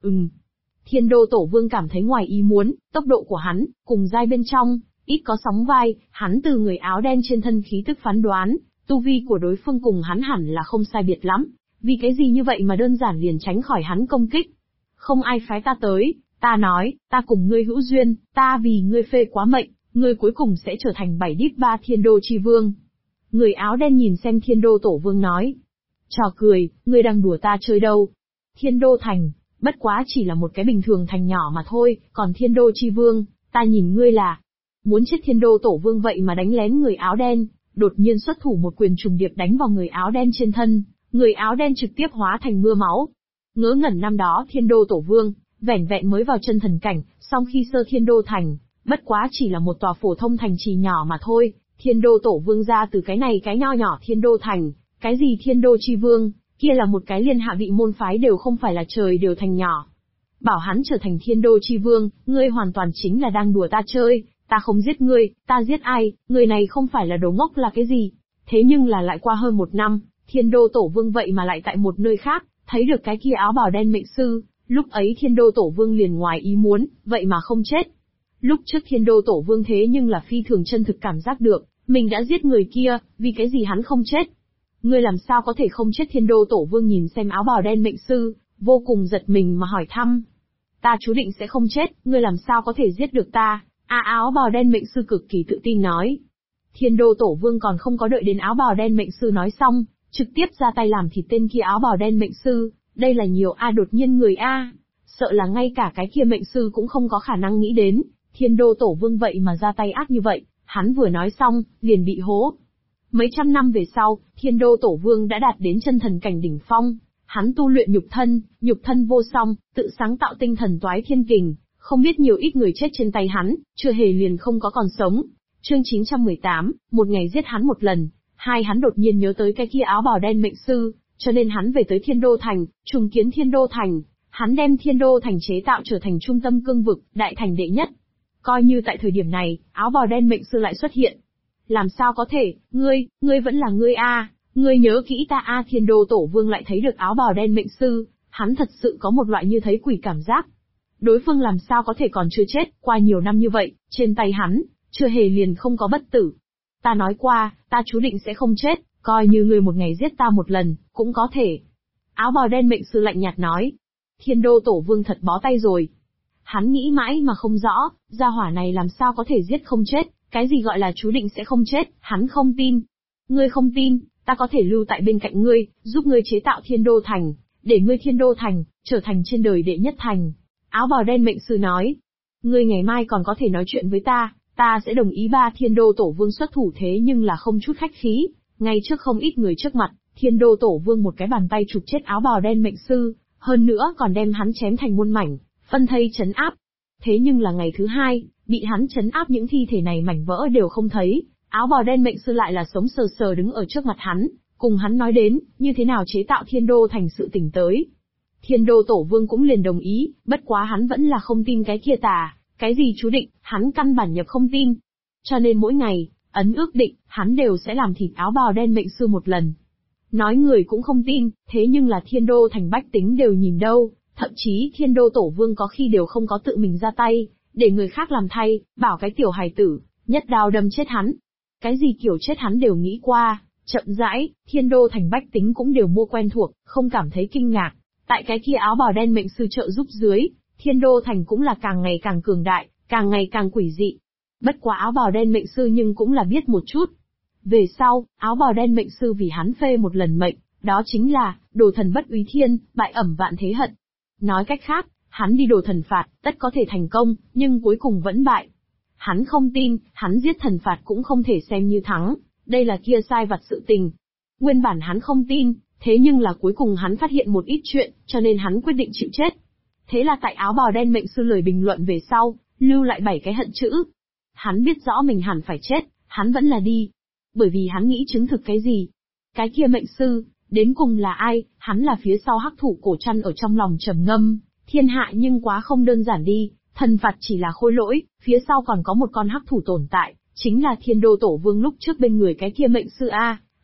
Thiên đô tổ vương cảm thấy ngoài ý muốn, tốc độ của hắn, cùng giai bên trong, ít có sóng vai, hắn từ người áo đen trên thân khí tức phán đoán, tu vi của đối phương cùng hắn hẳn là không sai biệt lắm, vì cái gì như vậy mà đơn giản liền tránh khỏi hắn công kích. Không ai phái ta tới, ta nói, ta cùng ngươi hữu duyên, ta vì ngươi phê quá mệnh, ngươi cuối cùng sẽ trở thành 7 đít 3 thiên đô chi vương. Người áo đen nhìn xem thiên đô tổ vương nói. Trò cười, ngươi đang đùa ta chơi đâu. Thiên đô thành, bất quá chỉ là một cái bình thường thành nhỏ mà thôi, còn thiên đô chi vương, ta nhìn ngươi là muốn chết. Thiên đô tổ vương vậy mà đánh lén người áo đen, đột nhiên xuất thủ một quyền trùng điệp đánh vào người áo đen trên thân, người áo đen trực tiếp hóa thành mưa máu. Ngớ ngẩn năm đó thiên đô tổ vương, vẻn vẹn mới vào chân thần cảnh, song khi sơ thiên đô thành, bất quá chỉ là một tòa phổ thông thành trì nhỏ mà thôi, thiên đô tổ vương ra từ cái này cái nho nhỏ thiên đô thành, cái gì thiên đô chi vương, kia là một cái liên hạ vị môn phái đều không phải là trời đều thành nhỏ. Bảo hắn trở thành thiên đô chi vương, ngươi hoàn toàn chính là đang đùa ta chơi, ta không giết ngươi, ta giết ai, người này không phải là đồ ngốc là cái gì. Thế nhưng là lại qua hơn 1 năm, thiên đô tổ vương vậy mà lại tại một nơi khác, thấy được cái kia áo bào đen mệnh sư, lúc ấy thiên đô tổ vương liền ngoài ý muốn, vậy mà không chết. Lúc trước thiên đô tổ vương thế nhưng là phi thường chân thực cảm giác được, mình đã giết người kia, vì cái gì hắn không chết. Ngươi làm sao có thể không chết? Thiên đô tổ vương nhìn xem áo bào đen mệnh sư, vô cùng giật mình mà hỏi thăm. Ta chú định sẽ không chết, ngươi làm sao có thể giết được ta? Áo bào đen mệnh sư cực kỳ tự tin nói. Thiên đô tổ vương còn không có đợi đến áo bào đen mệnh sư nói xong, trực tiếp ra tay làm thịt tên kia áo bào đen mệnh sư, đây là nhiều đột nhiên người sợ là ngay cả cái kia mệnh sư cũng không có khả năng nghĩ đến, thiên đô tổ vương vậy mà ra tay ác như vậy, hắn vừa nói xong, liền bị hố. Mấy trăm năm về sau, thiên đô tổ vương đã đạt đến chân thần cảnh đỉnh phong, hắn tu luyện nhục thân vô song, tự sáng tạo tinh thần toái thiên kình, không biết nhiều ít người chết trên tay hắn, chưa hề liền không có còn sống. Chương 918, một ngày giết hắn một lần. Hắn đột nhiên nhớ tới cái kia áo bào đen mệnh sư, cho nên hắn về tới Thiên Đô Thành, trùng kiến Thiên Đô Thành. Hắn đem Thiên Đô Thành chế tạo trở thành trung tâm cương vực, đại thành đệ nhất. Coi như tại thời điểm này, áo bào đen mệnh sư lại xuất hiện. Làm sao có thể, ngươi vẫn là ngươi ngươi nhớ kỹ ta Thiên Đô Tổ Vương lại thấy được áo bào đen mệnh sư, hắn thật sự có một loại như thấy quỷ cảm giác. Đối phương làm sao có thể còn chưa chết, qua nhiều năm như vậy, trên tay hắn, chưa hề liền không có bất tử. Ta nói qua, ta chú định sẽ không chết, coi như ngươi một ngày giết ta một lần, cũng có thể. Áo bào đen mệnh sư lạnh nhạt nói. Thiên Đô Tổ Vương thật bó tay rồi. Hắn nghĩ mãi mà không rõ, gia hỏa này làm sao có thể giết không chết, cái gì gọi là chú định sẽ không chết, hắn không tin. Ngươi không tin, ta có thể lưu tại bên cạnh ngươi, giúp ngươi chế tạo Thiên Đô Thành, để ngươi Thiên Đô Thành, trở thành trên đời đệ nhất thành. Áo bào đen mệnh sư nói. Ngươi ngày mai còn có thể nói chuyện với ta sẽ đồng ý. Thiên Đô Tổ Vương xuất thủ thế nhưng là không chút khách khí, ngay trước không ít người trước mặt, Thiên Đô Tổ Vương một cái bàn tay chụp chết áo bào đen mệnh sư, hơn nữa còn đem hắn chém thành muôn mảnh, phân thây trấn áp. Thế nhưng là ngày thứ hai, bị hắn trấn áp những thi thể này mảnh vỡ đều không thấy, áo bào đen mệnh sư lại là sống sờ sờ đứng ở trước mặt hắn, cùng hắn nói đến, như thế nào chế tạo Thiên Đô Thành sự tỉnh tới. Thiên Đô Tổ Vương cũng liền đồng ý, bất quá hắn vẫn là không tin cái kia cái gì chú định, hắn căn bản nhập không tin. Cho nên mỗi ngày, ấn ước định, hắn đều sẽ làm thịt áo bào đen mệnh sư một lần. Nói người cũng không tin, thế nhưng là Thiên Đô Thành bách tính đều nhìn đâu, thậm chí Thiên Đô Tổ Vương có khi đều không có tự mình ra tay, để người khác làm thay, bảo cái tiểu hài tử, nhất đao đâm chết hắn. Cái gì kiểu chết hắn đều nghĩ qua, chậm rãi, Thiên Đô Thành bách tính cũng đều mua quen thuộc, không cảm thấy kinh ngạc. Tại cái kia áo bào đen mệnh sư trợ giúp dưới, Thiên Đô Thành cũng là càng ngày càng cường đại, càng ngày càng quỷ dị. Bất quá áo bào đen mệnh sư nhưng cũng là biết một chút. Về sau, áo bào đen mệnh sư vì hắn phê một lần mệnh, đó chính là, đồ thần bất úy thiên, bại ẩm vạn thế hận. Nói cách khác, hắn đi đồ thần phạt, tất có thể thành công, nhưng cuối cùng vẫn bại. Hắn không tin, hắn giết thần phạt cũng không thể xem như thắng, đây là kia sai vặt sự tình. Nguyên bản hắn không tin, thế nhưng là cuối cùng hắn phát hiện một ít chuyện, cho nên hắn quyết định chịu chết. Thế là tại áo bào đen mệnh sư lời bình luận về sau, lưu lại 7 cái hận chữ. Hắn biết rõ mình hẳn phải chết, hắn vẫn là đi. Bởi vì hắn nghĩ chứng thực cái gì? Cái kia mệnh sư, đến cùng là ai? Hắn là phía sau hắc thủ cổ trăn ở trong lòng trầm ngâm, thiên hạ nhưng quá không đơn giản đi, thần phạt chỉ là khôi lỗi, phía sau còn có một con hắc thủ tồn tại, chính là Thiên Đô Tổ Vương lúc trước bên người cái kia mệnh sư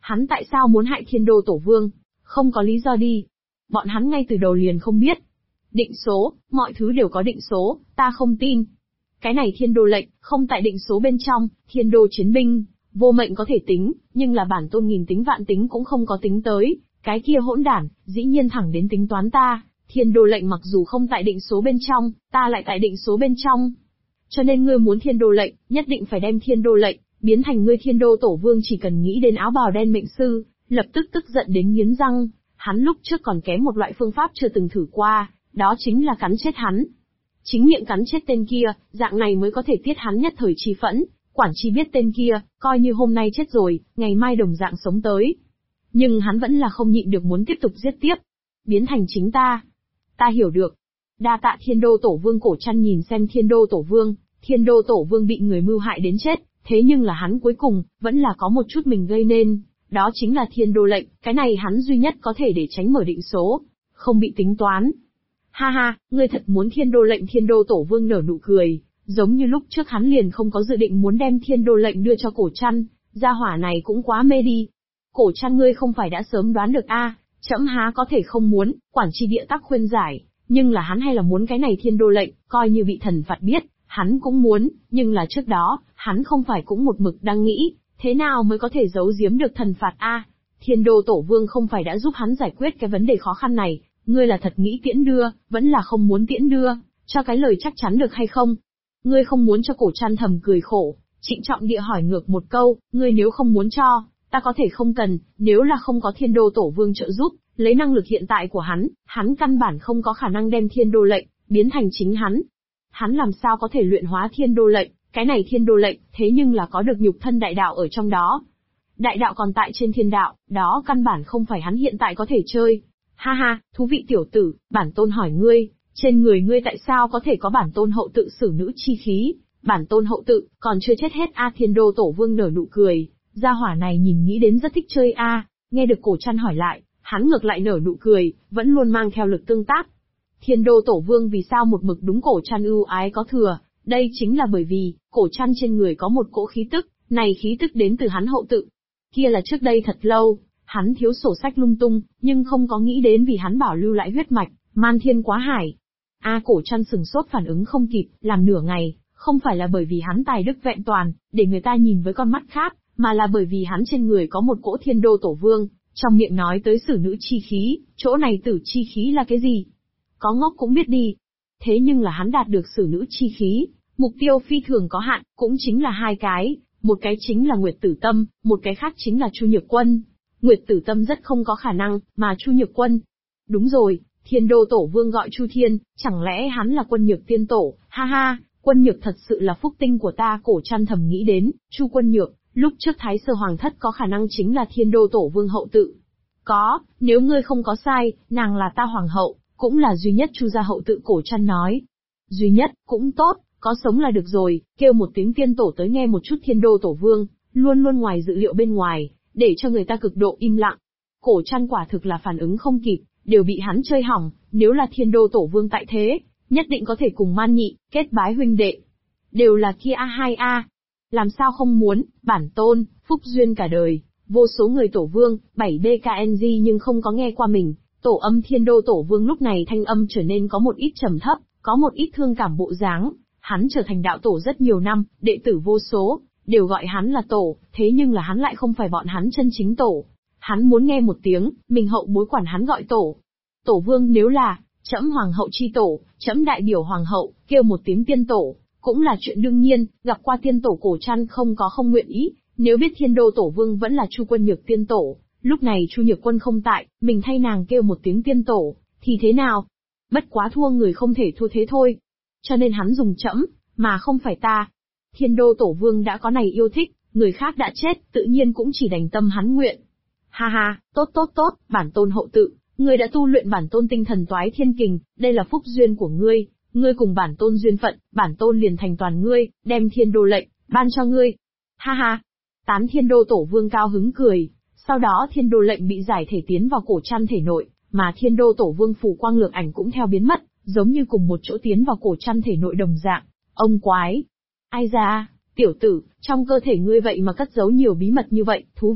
Hắn tại sao muốn hại Thiên Đô Tổ Vương? Không có lý do đi. Bọn hắn ngay từ đầu liền không biết. Định số, mọi thứ đều có định số, ta không tin. Cái này Thiên Đô lệnh, không tại định số bên trong, Thiên Đô chiến binh, vô mệnh có thể tính, nhưng là bản tôn nghìn tính vạn tính cũng không có tính tới. Cái kia hỗn đản, dĩ nhiên thẳng đến tính toán ta. Thiên Đô lệnh mặc dù không tại định số bên trong, ta lại tại định số bên trong. Cho nên ngươi muốn Thiên Đô lệnh, nhất định phải đem Thiên Đô lệnh biến thành ngươi Thiên Đô Tổ Vương. Chỉ cần nghĩ đến áo bào đen mệnh sư, lập tức tức giận đến nghiến răng. Hắn lúc trước còn kém một loại phương pháp chưa từng thử qua, đó chính là cắn chết hắn. Chính miệng cắn chết tên kia, dạng này mới có thể tiết hắn nhất thời chi phẫn. Quản chi biết tên kia, coi như hôm nay chết rồi, ngày mai đồng dạng sống tới. Nhưng hắn vẫn là không nhịn được muốn tiếp tục giết tiếp. Biến thành chính ta. Ta hiểu được. Đa tạ Thiên Đô Tổ Vương. Cổ Trăn nhìn xem Thiên Đô Tổ Vương. Thiên Đô Tổ Vương bị người mưu hại đến chết, thế nhưng là hắn cuối cùng, vẫn là có một chút mình gây nên. Đó chính là Thiên Đô lệnh, cái này hắn duy nhất có thể để tránh mở định số, không bị tính toán. Ha ha, ngươi thật muốn Thiên Đô lệnh? Thiên Đô Tổ Vương nở nụ cười, giống như lúc trước hắn liền không có dự định muốn đem Thiên Đô lệnh đưa cho Cổ Trăn, gia hỏa này cũng quá mê đi. Cổ Trăn, ngươi không phải đã sớm đoán được a? Trẫm há có thể không muốn, quản chi địa tắc khuyên giải, nhưng là hắn hay là muốn cái này Thiên Đô lệnh, coi như bị thần phạt biết, hắn cũng muốn, nhưng là trước đó, hắn không phải cũng một mực đang nghĩ, thế nào mới có thể giấu giếm được thần phạt a? Thiên Đô Tổ Vương không phải đã giúp hắn giải quyết cái vấn đề khó khăn này, ngươi là thật nghĩ tiễn đưa, vẫn là không muốn tiễn đưa, cho cái lời chắc chắn được hay không? Ngươi không muốn cho? Cổ Trăn thầm cười khổ, trịnh trọng địa hỏi ngược một câu, ngươi nếu không muốn cho, ta có thể không cần, nếu là không có Thiên Đô Tổ Vương trợ giúp, lấy năng lực hiện tại của hắn căn bản không có khả năng đem Thiên Đô lệnh biến thành chính hắn. Hắn làm sao có thể luyện hóa Thiên Đô lệnh, cái này Thiên Đô lệnh, thế nhưng là có được nhục thân đại đạo ở trong đó. Đại đạo còn tại trên thiên đạo, đó căn bản không phải hắn hiện tại có thể chơi. Ha ha, thú vị tiểu tử, bản tôn hỏi ngươi, trên người ngươi tại sao có thể có bản tôn hậu tự xử nữ chi khí? Bản tôn hậu tự, còn chưa chết hết a? Thiên Đô Tổ Vương nở nụ cười, gia hỏa này nhìn nghĩ đến rất thích chơi a. Nghe được Cổ Trăn hỏi lại, hắn ngược lại nở nụ cười, vẫn luôn mang theo lực tương tác. Thiên Đô Tổ Vương vì sao một mực đúng Cổ Trăn ưu ái có thừa, đây chính là bởi vì, Cổ Trăn trên người có một cỗ khí tức, này khí tức đến từ hắn hậu tự. Kia là trước đây thật lâu, hắn thiếu sổ sách lung tung, nhưng không có nghĩ đến vì hắn bảo lưu lại huyết mạch, man thiên quá hải. Cổ Trăn sừng sốt phản ứng không kịp, làm nửa ngày, không phải là bởi vì hắn tài đức vẹn toàn, để người ta nhìn với con mắt khác, mà là bởi vì hắn trên người có một cỗ Thiên Đô Tổ Vương, trong miệng nói tới xử nữ chi khí, chỗ này tử chi khí là cái gì? Có ngốc cũng biết đi. Thế nhưng là hắn đạt được xử nữ chi khí, mục tiêu phi thường có hạn, cũng chính là hai cái, một cái chính là Nguyệt Tử Tâm, một cái khác chính là Chu Nhược Quân. Nguyệt Tử Tâm rất không có khả năng, mà Chu Nhược Quân. Đúng rồi, Thiên Đô Tổ Vương gọi Chu Thiên, chẳng lẽ hắn là Quân Nhược tiên tổ? Ha ha, Quân Nhược thật sự là phúc tinh của ta. Cổ Trăn thầm nghĩ đến, Chu Quân Nhược, lúc trước Thái Sơ Hoàng thất có khả năng chính là Thiên Đô Tổ Vương hậu tự. Có, nếu ngươi không có sai, nàng là ta hoàng hậu, cũng là duy nhất Chu gia hậu tự. Cổ Trăn nói. Duy nhất, cũng tốt, có sống là được rồi, kêu một tiếng tiên tổ tới nghe một chút. Thiên Đô Tổ Vương, luôn luôn ngoài dự liệu bên ngoài, để cho người ta cực độ im lặng. Cổ Trăn quả thực là phản ứng không kịp, đều bị hắn chơi hỏng, nếu là Thiên Đô Tổ Vương tại thế, nhất định có thể cùng Man Nhị, kết bái huynh đệ. Đều là kia A2A. Làm sao không muốn, bản tôn, phúc duyên cả đời, vô số người tổ vương, 7DKNG nhưng không có nghe qua mình. Tổ âm Thiên Đô Tổ Vương lúc này thanh âm trở nên có một ít trầm thấp, có một ít thương cảm bộ dáng. Hắn trở thành đạo tổ rất nhiều năm, đệ tử vô số, đều gọi hắn là tổ, thế nhưng là hắn lại không phải bọn hắn chân chính tổ. Hắn muốn nghe một tiếng, mình hậu bối quản hắn gọi tổ. Tổ vương nếu là, trẫm hoàng hậu chi tổ, trẫm đại biểu hoàng hậu, kêu một tiếng tiên tổ, cũng là chuyện đương nhiên. Gặp qua tiên tổ Cổ Trăn không có không nguyện ý, nếu biết Thiên Đô Tổ Vương vẫn là Chu Quân Nhược tiên tổ, lúc này Chu Nhược Quân không tại, mình thay nàng kêu một tiếng tiên tổ, thì thế nào? Bất quá thua người không thể thua thế thôi. Cho nên hắn dùng trẫm, mà không phải ta. Thiên Đô Tổ Vương đã có này yêu thích, người khác đã chết, tự nhiên cũng chỉ đành tâm hắn nguyện. Ha ha, tốt tốt tốt, bản tôn hậu tự, ngươi đã tu luyện bản tôn tinh thần toái thiên kình, đây là phúc duyên của ngươi, ngươi cùng bản tôn duyên phận, bản tôn liền thành toàn ngươi, đem Thiên Đô lệnh, ban cho ngươi. Ha ha, Tán Thiên Đô Tổ Vương cao hứng cười, sau đó Thiên Đô lệnh bị giải thể tiến vào Cổ Trăn thể nội, mà Thiên Đô Tổ Vương phủ quang lược ảnh cũng theo biến mất, giống như cùng một chỗ tiến vào Cổ Trăn thể nội đồng dạng. Ông quái! Ai da, tiểu tử, trong cơ thể ngươi vậy mà cất giấu nhiều bí mật như vậy, thú vị,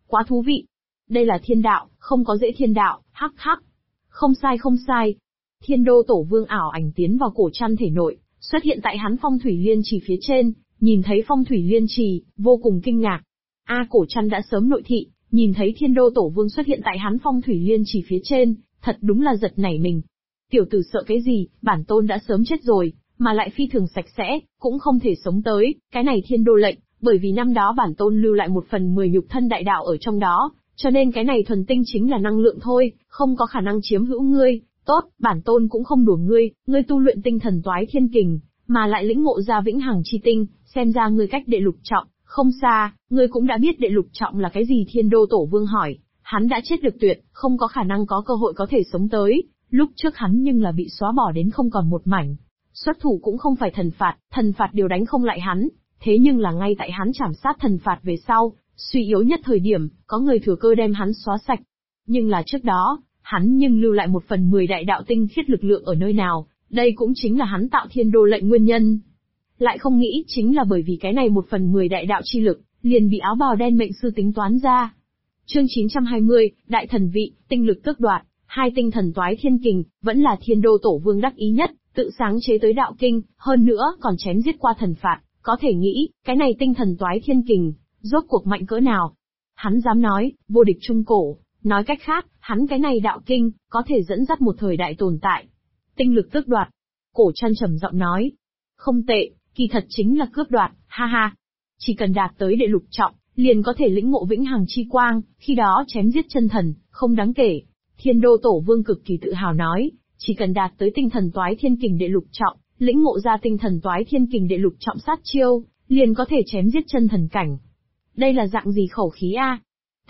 Quá thú vị. Đây là thiên đạo, không có dễ thiên đạo, hắc hắc. Không sai không sai. Thiên đô tổ vương ảo ảnh tiến vào cổ trăn thể nội, xuất hiện tại hắn phong thủy liên trì phía trên, nhìn thấy phong thủy liên trì, vô cùng kinh ngạc. Cổ trăn đã sớm nội thị, nhìn thấy thiên đô tổ vương xuất hiện tại hắn phong thủy liên trì phía trên, thật đúng là giật nảy mình. Tiểu tử sợ cái gì, bản tôn đã sớm chết rồi, mà lại phi thường sạch sẽ, cũng không thể sống tới, cái này thiên đô lệnh, bởi vì năm đó bản tôn lưu lại 1/10 nhục thân đại đạo ở trong đó, cho nên cái này thuần tinh chính là năng lượng thôi, không có khả năng chiếm hữu ngươi. Tốt, bản tôn cũng không đùa ngươi tu luyện tinh thần toái thiên kình, mà lại lĩnh ngộ ra vĩnh hằng chi tinh, xem ra ngươi cách đệ lục trọng, không xa, ngươi cũng đã biết đệ lục trọng là cái gì. Thiên đô tổ vương hỏi, hắn đã chết được tuyệt, không có khả năng có cơ hội có thể sống tới, lúc trước hắn nhưng là bị xóa bỏ đến không còn một mảnh. Xuất thủ cũng không phải thần phạt đều đánh không lại hắn, thế nhưng là ngay tại hắn chảm sát thần phạt về sau, suy yếu nhất thời điểm, có người thừa cơ đem hắn xóa sạch. Nhưng là trước đó, hắn nhưng lưu lại 1/10 đại đạo tinh khiết lực lượng ở nơi nào, đây cũng chính là hắn tạo thiên đô lệnh nguyên nhân. Lại không nghĩ chính là bởi vì cái này 1/10 đại đạo chi lực, liền bị áo bào đen mệnh sư tính toán ra. Chương 920, Đại thần vị, tinh lực tước đoạt, hai tinh thần toái thiên kình, vẫn là thiên đô tổ vương đắc ý nhất, tự sáng chế tới đạo kinh, hơn nữa còn chém giết qua thần phạt, có thể nghĩ, cái này tinh thần toái thiên kình, rốt cuộc mạnh cỡ nào. Hắn dám nói, vô địch trung cổ, nói cách khác, hắn cái này đạo kinh, có thể dẫn dắt một thời đại tồn tại. Tinh lực tước đoạt. Cổ Trăn trầm giọng nói. Không tệ, kỳ thật chính là cướp đoạt, ha ha. Chỉ cần đạt tới đệ lục trọng, liền có thể lĩnh ngộ vĩnh hằng chi quang, khi đó chém giết chân thần, không đáng kể. Thiên đô tổ vương cực kỳ tự hào nói, chỉ cần đạt tới tinh thần toái thiên kình đệ lục trọng, lĩnh ngộ ra tinh thần toái thiên kình đệ lục trọng sát chiêu, liền có thể chém giết chân thần cảnh. Đây là dạng gì khẩu khí a? T.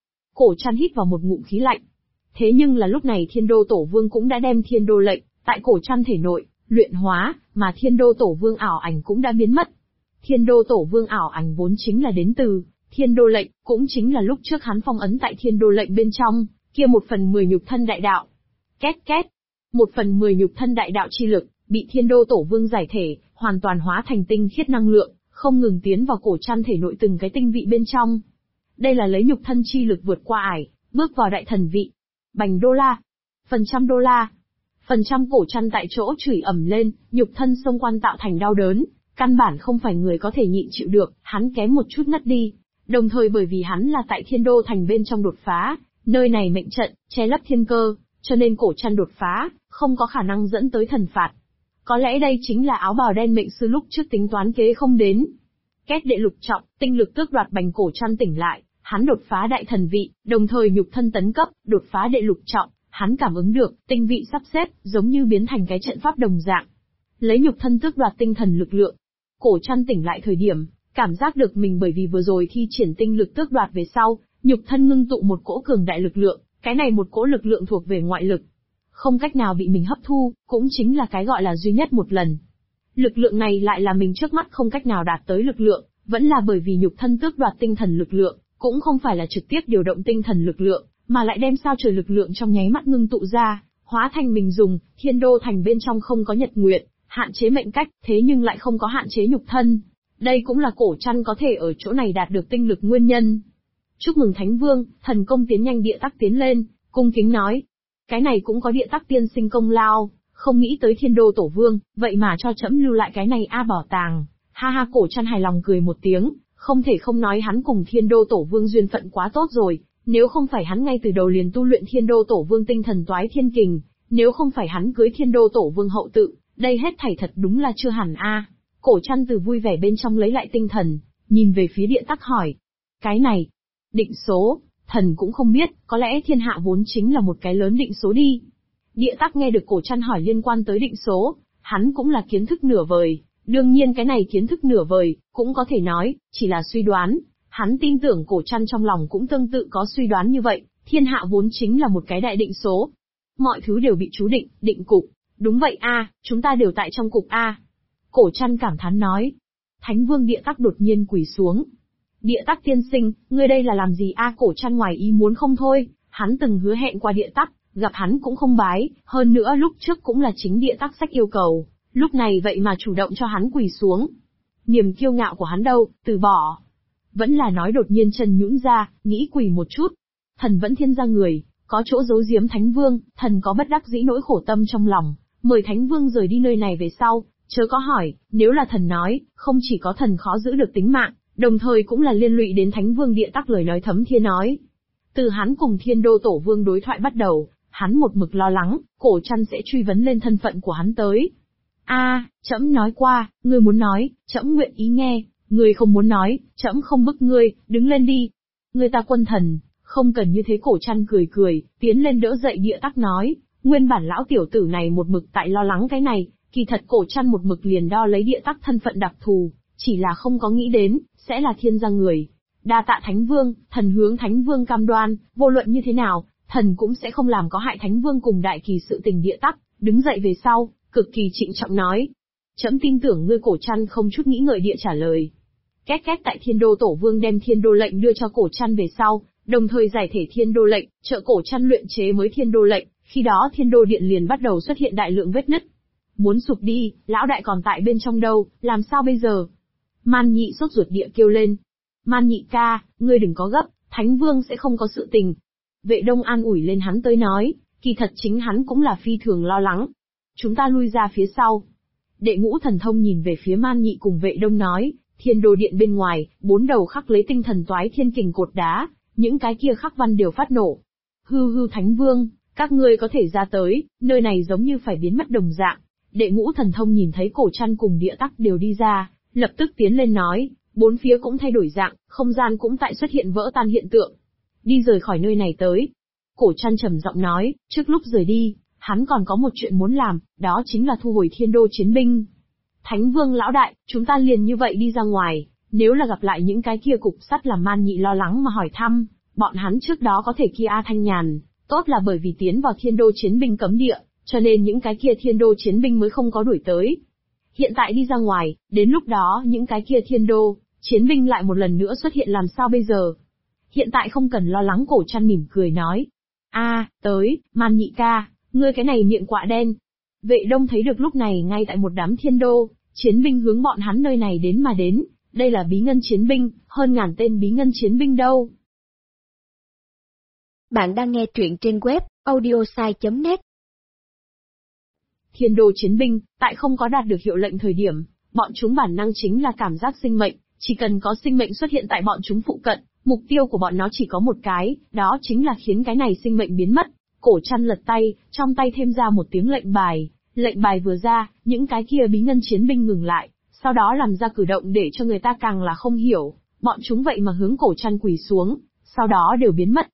Cổ Trăn hít vào một ngụm khí lạnh. Thế nhưng là lúc này thiên đô tổ vương cũng đã đem thiên đô lệnh, tại cổ Trăn thể nội, luyện hóa, mà thiên đô tổ vương ảo ảnh cũng đã biến mất. Thiên đô tổ vương ảo ảnh vốn chính là đến từ thiên đô lệnh, cũng chính là lúc trước hắn phong ấn tại thiên đô lệnh bên trong, kia 1/10 nhục thân đại đạo. Két két, 1/10 nhục thân đại đạo chi lực, bị thiên đô tổ vương giải thể, hoàn toàn hóa thành tinh khiết năng lượng, không ngừng tiến vào cổ Trăn thể nội từng cái tinh vị bên trong. Đây là lấy nhục thân chi lực vượt qua ải, bước vào đại thần vị. Bành đô la, phần trăm đô la, phần trăm. Cổ Trăn tại chỗ chửi ầm lên, nhục thân xông quan tạo thành đau đớn, căn bản không phải người có thể nhịn chịu được, hắn kém một chút ngất đi. Đồng thời bởi vì hắn là tại thiên đô thành bên trong đột phá, nơi này mệnh trận, che lấp thiên cơ, cho nên cổ Trăn đột phá, không có khả năng dẫn tới thần phạt. Có lẽ đây chính là áo bào đen mệnh sư lúc trước tính toán kế không đến. Két đệ lục trọng, tinh lực tước đoạt. Bành cổ Trăn tỉnh lại, hắn đột phá đại thần vị, đồng thời nhục thân tấn cấp, đột phá đệ lục trọng, hắn cảm ứng được, tinh vị sắp xếp, giống như biến thành cái trận pháp đồng dạng. Lấy nhục thân tước đoạt tinh thần lực lượng. Cổ Trăn tỉnh lại thời điểm, cảm giác được mình bởi vì vừa rồi thi triển tinh lực tước đoạt về sau, nhục thân ngưng tụ một cỗ cường đại lực lượng, cái này một cỗ lực lượng thuộc về ngoại lực, không cách nào bị mình hấp thu, cũng chính là cái gọi là duy nhất một lần. Lực lượng này lại là mình trước mắt không cách nào đạt tới lực lượng, vẫn là bởi vì nhục thân tước đoạt tinh thần lực lượng, cũng không phải là trực tiếp điều động tinh thần lực lượng, mà lại đem sao trời lực lượng trong nháy mắt ngưng tụ ra, hóa thành mình dùng. Thiên đô thành bên trong không có nhật nguyệt, hạn chế mệnh cách, thế nhưng lại không có hạn chế nhục thân. Đây cũng là cổ Trăn có thể ở chỗ này đạt được tinh lực nguyên nhân. Chúc mừng Thánh Vương, thần công tiến nhanh. Địa Tắc tiến lên, cung kính nói. Cái này cũng có Địa Tắc tiên sinh công lao, không nghĩ tới thiên đô tổ vương, vậy mà cho trẫm lưu lại cái này bảo tàng. Ha ha. Cổ Trăn hài lòng cười một tiếng, không thể không nói hắn cùng thiên đô tổ vương duyên phận quá tốt rồi, nếu không phải hắn ngay từ đầu liền tu luyện thiên đô tổ vương tinh thần toái thiên kình, nếu không phải hắn cưới thiên đô tổ vương hậu tự, đây hết thảy thật đúng là chưa hẳn a. Cổ Trăn từ vui vẻ bên trong lấy lại tinh thần, nhìn về phía Địa Tắc hỏi. Cái này, định số, thần cũng không biết, có lẽ thiên hạ vốn chính là một cái lớn định số đi. Địa Tắc nghe được Cổ Trăn hỏi liên quan tới định số, hắn cũng là kiến thức nửa vời, đương nhiên cái này kiến thức nửa vời, cũng có thể nói, chỉ là suy đoán, hắn tin tưởng Cổ Trăn trong lòng cũng tương tự có suy đoán như vậy, thiên hạ vốn chính là một cái đại định số. Mọi thứ đều bị chú định, định cục, đúng vậy a, chúng ta đều tại trong cục a. Cổ Trăn cảm thán nói. Thánh Vương Địa Tắc đột nhiên quỳ xuống. Địa Tắc tiên sinh, ngươi đây là làm gì a? Cổ Trăn ngoài ý muốn không thôi, hắn từng hứa hẹn qua Địa Tắc, gặp hắn cũng không bái, hơn nữa lúc trước cũng là chính Địa Tắc sách yêu cầu, lúc này vậy mà chủ động cho hắn quỳ xuống. Niềm kiêu ngạo của hắn đâu, từ bỏ. vẫn là nói đột nhiên chân nhũn ra, nghĩ quỳ một chút. Thần vẫn thiên gia người, có chỗ giấu giếm Thánh Vương, thần có bất đắc dĩ nỗi khổ tâm trong lòng, mời Thánh Vương rời đi nơi này về sau, chớ có hỏi, nếu là thần nói, không chỉ có thần khó giữ được tính mạng, đồng thời cũng là liên lụy đến Thánh Vương Địa Tắc lời nói thấm thiên nói. Từ hắn cùng Thiên Đô Tổ Vương đối thoại bắt đầu, hắn một mực lo lắng, Cổ Trăn sẽ truy vấn lên thân phận của hắn tới. Trẫm nói qua, ngươi muốn nói, trẫm nguyện ý nghe, ngươi không muốn nói, trẫm không bức ngươi, đứng lên đi. Ngươi ta quân thần, không cần như thế. Cổ Trăn cười cười, tiến lên đỡ dậy Địa Tắc nói, nguyên bản lão tiểu tử này một mực tại lo lắng cái này, kỳ thật Cổ Trăn một mực liền đo lấy Địa Tắc thân phận đặc thù, chỉ là không có nghĩ đến, sẽ là thiên gia người. Đa tạ Thánh Vương, thần hướng Thánh Vương cam đoan, vô luận như thế nào, thần cũng sẽ không làm có hại Thánh Vương cùng đại kỳ sự tình. Địa Tắc đứng dậy về sau, cực kỳ trịnh trọng nói. Trẫm tin tưởng ngươi. Cổ Trăn không chút nghĩ ngợi địa trả lời. Két két tại Thiên Đô Tổ Vương đem Thiên Đô lệnh đưa cho Cổ Trăn về sau, đồng thời giải thể Thiên Đô lệnh, trợ Cổ Trăn luyện chế mới Thiên Đô lệnh, khi đó Thiên Đô điện liền bắt đầu xuất hiện đại lượng vết nứt. Muốn sụp đi, lão đại còn tại bên trong đâu, làm sao bây giờ? Man Nhị sốt ruột địa kêu lên. Man Nhị ca, ngươi đừng có gấp, Thánh Vương sẽ không có sự tình. Vệ Đông an ủi lên hắn tới nói, kỳ thật chính hắn cũng là phi thường lo lắng. Chúng ta lui ra phía sau. Đệ Ngũ Thần Thông nhìn về phía Man Nhị cùng Vệ Đông nói, Thiên Đô điện bên ngoài, 4 đầu khắc lấy tinh thần toái thiên kình cột đá, những cái kia khắc văn đều phát nổ. Hư Thánh Vương, các ngươi có thể ra tới, nơi này giống như phải biến mất đồng dạng. Đệ Ngũ Thần Thông nhìn thấy Cổ Trăn cùng Địa Tắc đều đi ra, lập tức tiến lên nói, bốn phía cũng thay đổi dạng, không gian cũng tại xuất hiện vỡ tan hiện tượng. Đi rời khỏi nơi này tới. Cổ Trăn trầm giọng nói, trước lúc rời đi, hắn còn có một chuyện muốn làm, đó chính là thu hồi Thiên Đô chiến binh. Thánh Vương lão đại, chúng ta liền như vậy đi ra ngoài, nếu là gặp lại những cái kia cục sắt làm Man Nhị lo lắng mà hỏi thăm, bọn hắn trước đó có thể kia thanh nhàn, tốt là bởi vì tiến vào Thiên Đô chiến binh cấm địa, cho nên những cái kia Thiên Đô chiến binh mới không có đuổi tới. Hiện tại đi ra ngoài, đến lúc đó những cái kia Thiên Đô chiến binh lại một lần nữa xuất hiện làm sao bây giờ? Hiện tại không cần lo lắng. Cổ Trăn mỉm cười nói. Tới, Man Nhị ca, ngươi cái này miệng quạ đen. Vệ Đông thấy được lúc này ngay tại một đám Thiên Đô chiến binh hướng bọn hắn nơi này đến mà đến, đây là bí ngân chiến binh, hơn ngàn tên bí ngân chiến binh đâu. Bạn đang nghe truyện trên web audiosai.net. Thiên Đô chiến binh, tại không có đạt được hiệu lệnh thời điểm, bọn chúng bản năng chính là cảm giác sinh mệnh, chỉ cần có sinh mệnh xuất hiện tại bọn chúng phụ cận, mục tiêu của bọn nó chỉ có một cái, đó chính là khiến cái này sinh mệnh biến mất. Cổ Trăn lật tay, trong tay thêm ra một tiếng lệnh bài vừa ra, những cái kia bí ngân chiến binh ngừng lại, sau đó làm ra cử động để cho người ta càng là không hiểu, bọn chúng vậy mà hướng Cổ Trăn quỳ xuống, sau đó đều biến mất.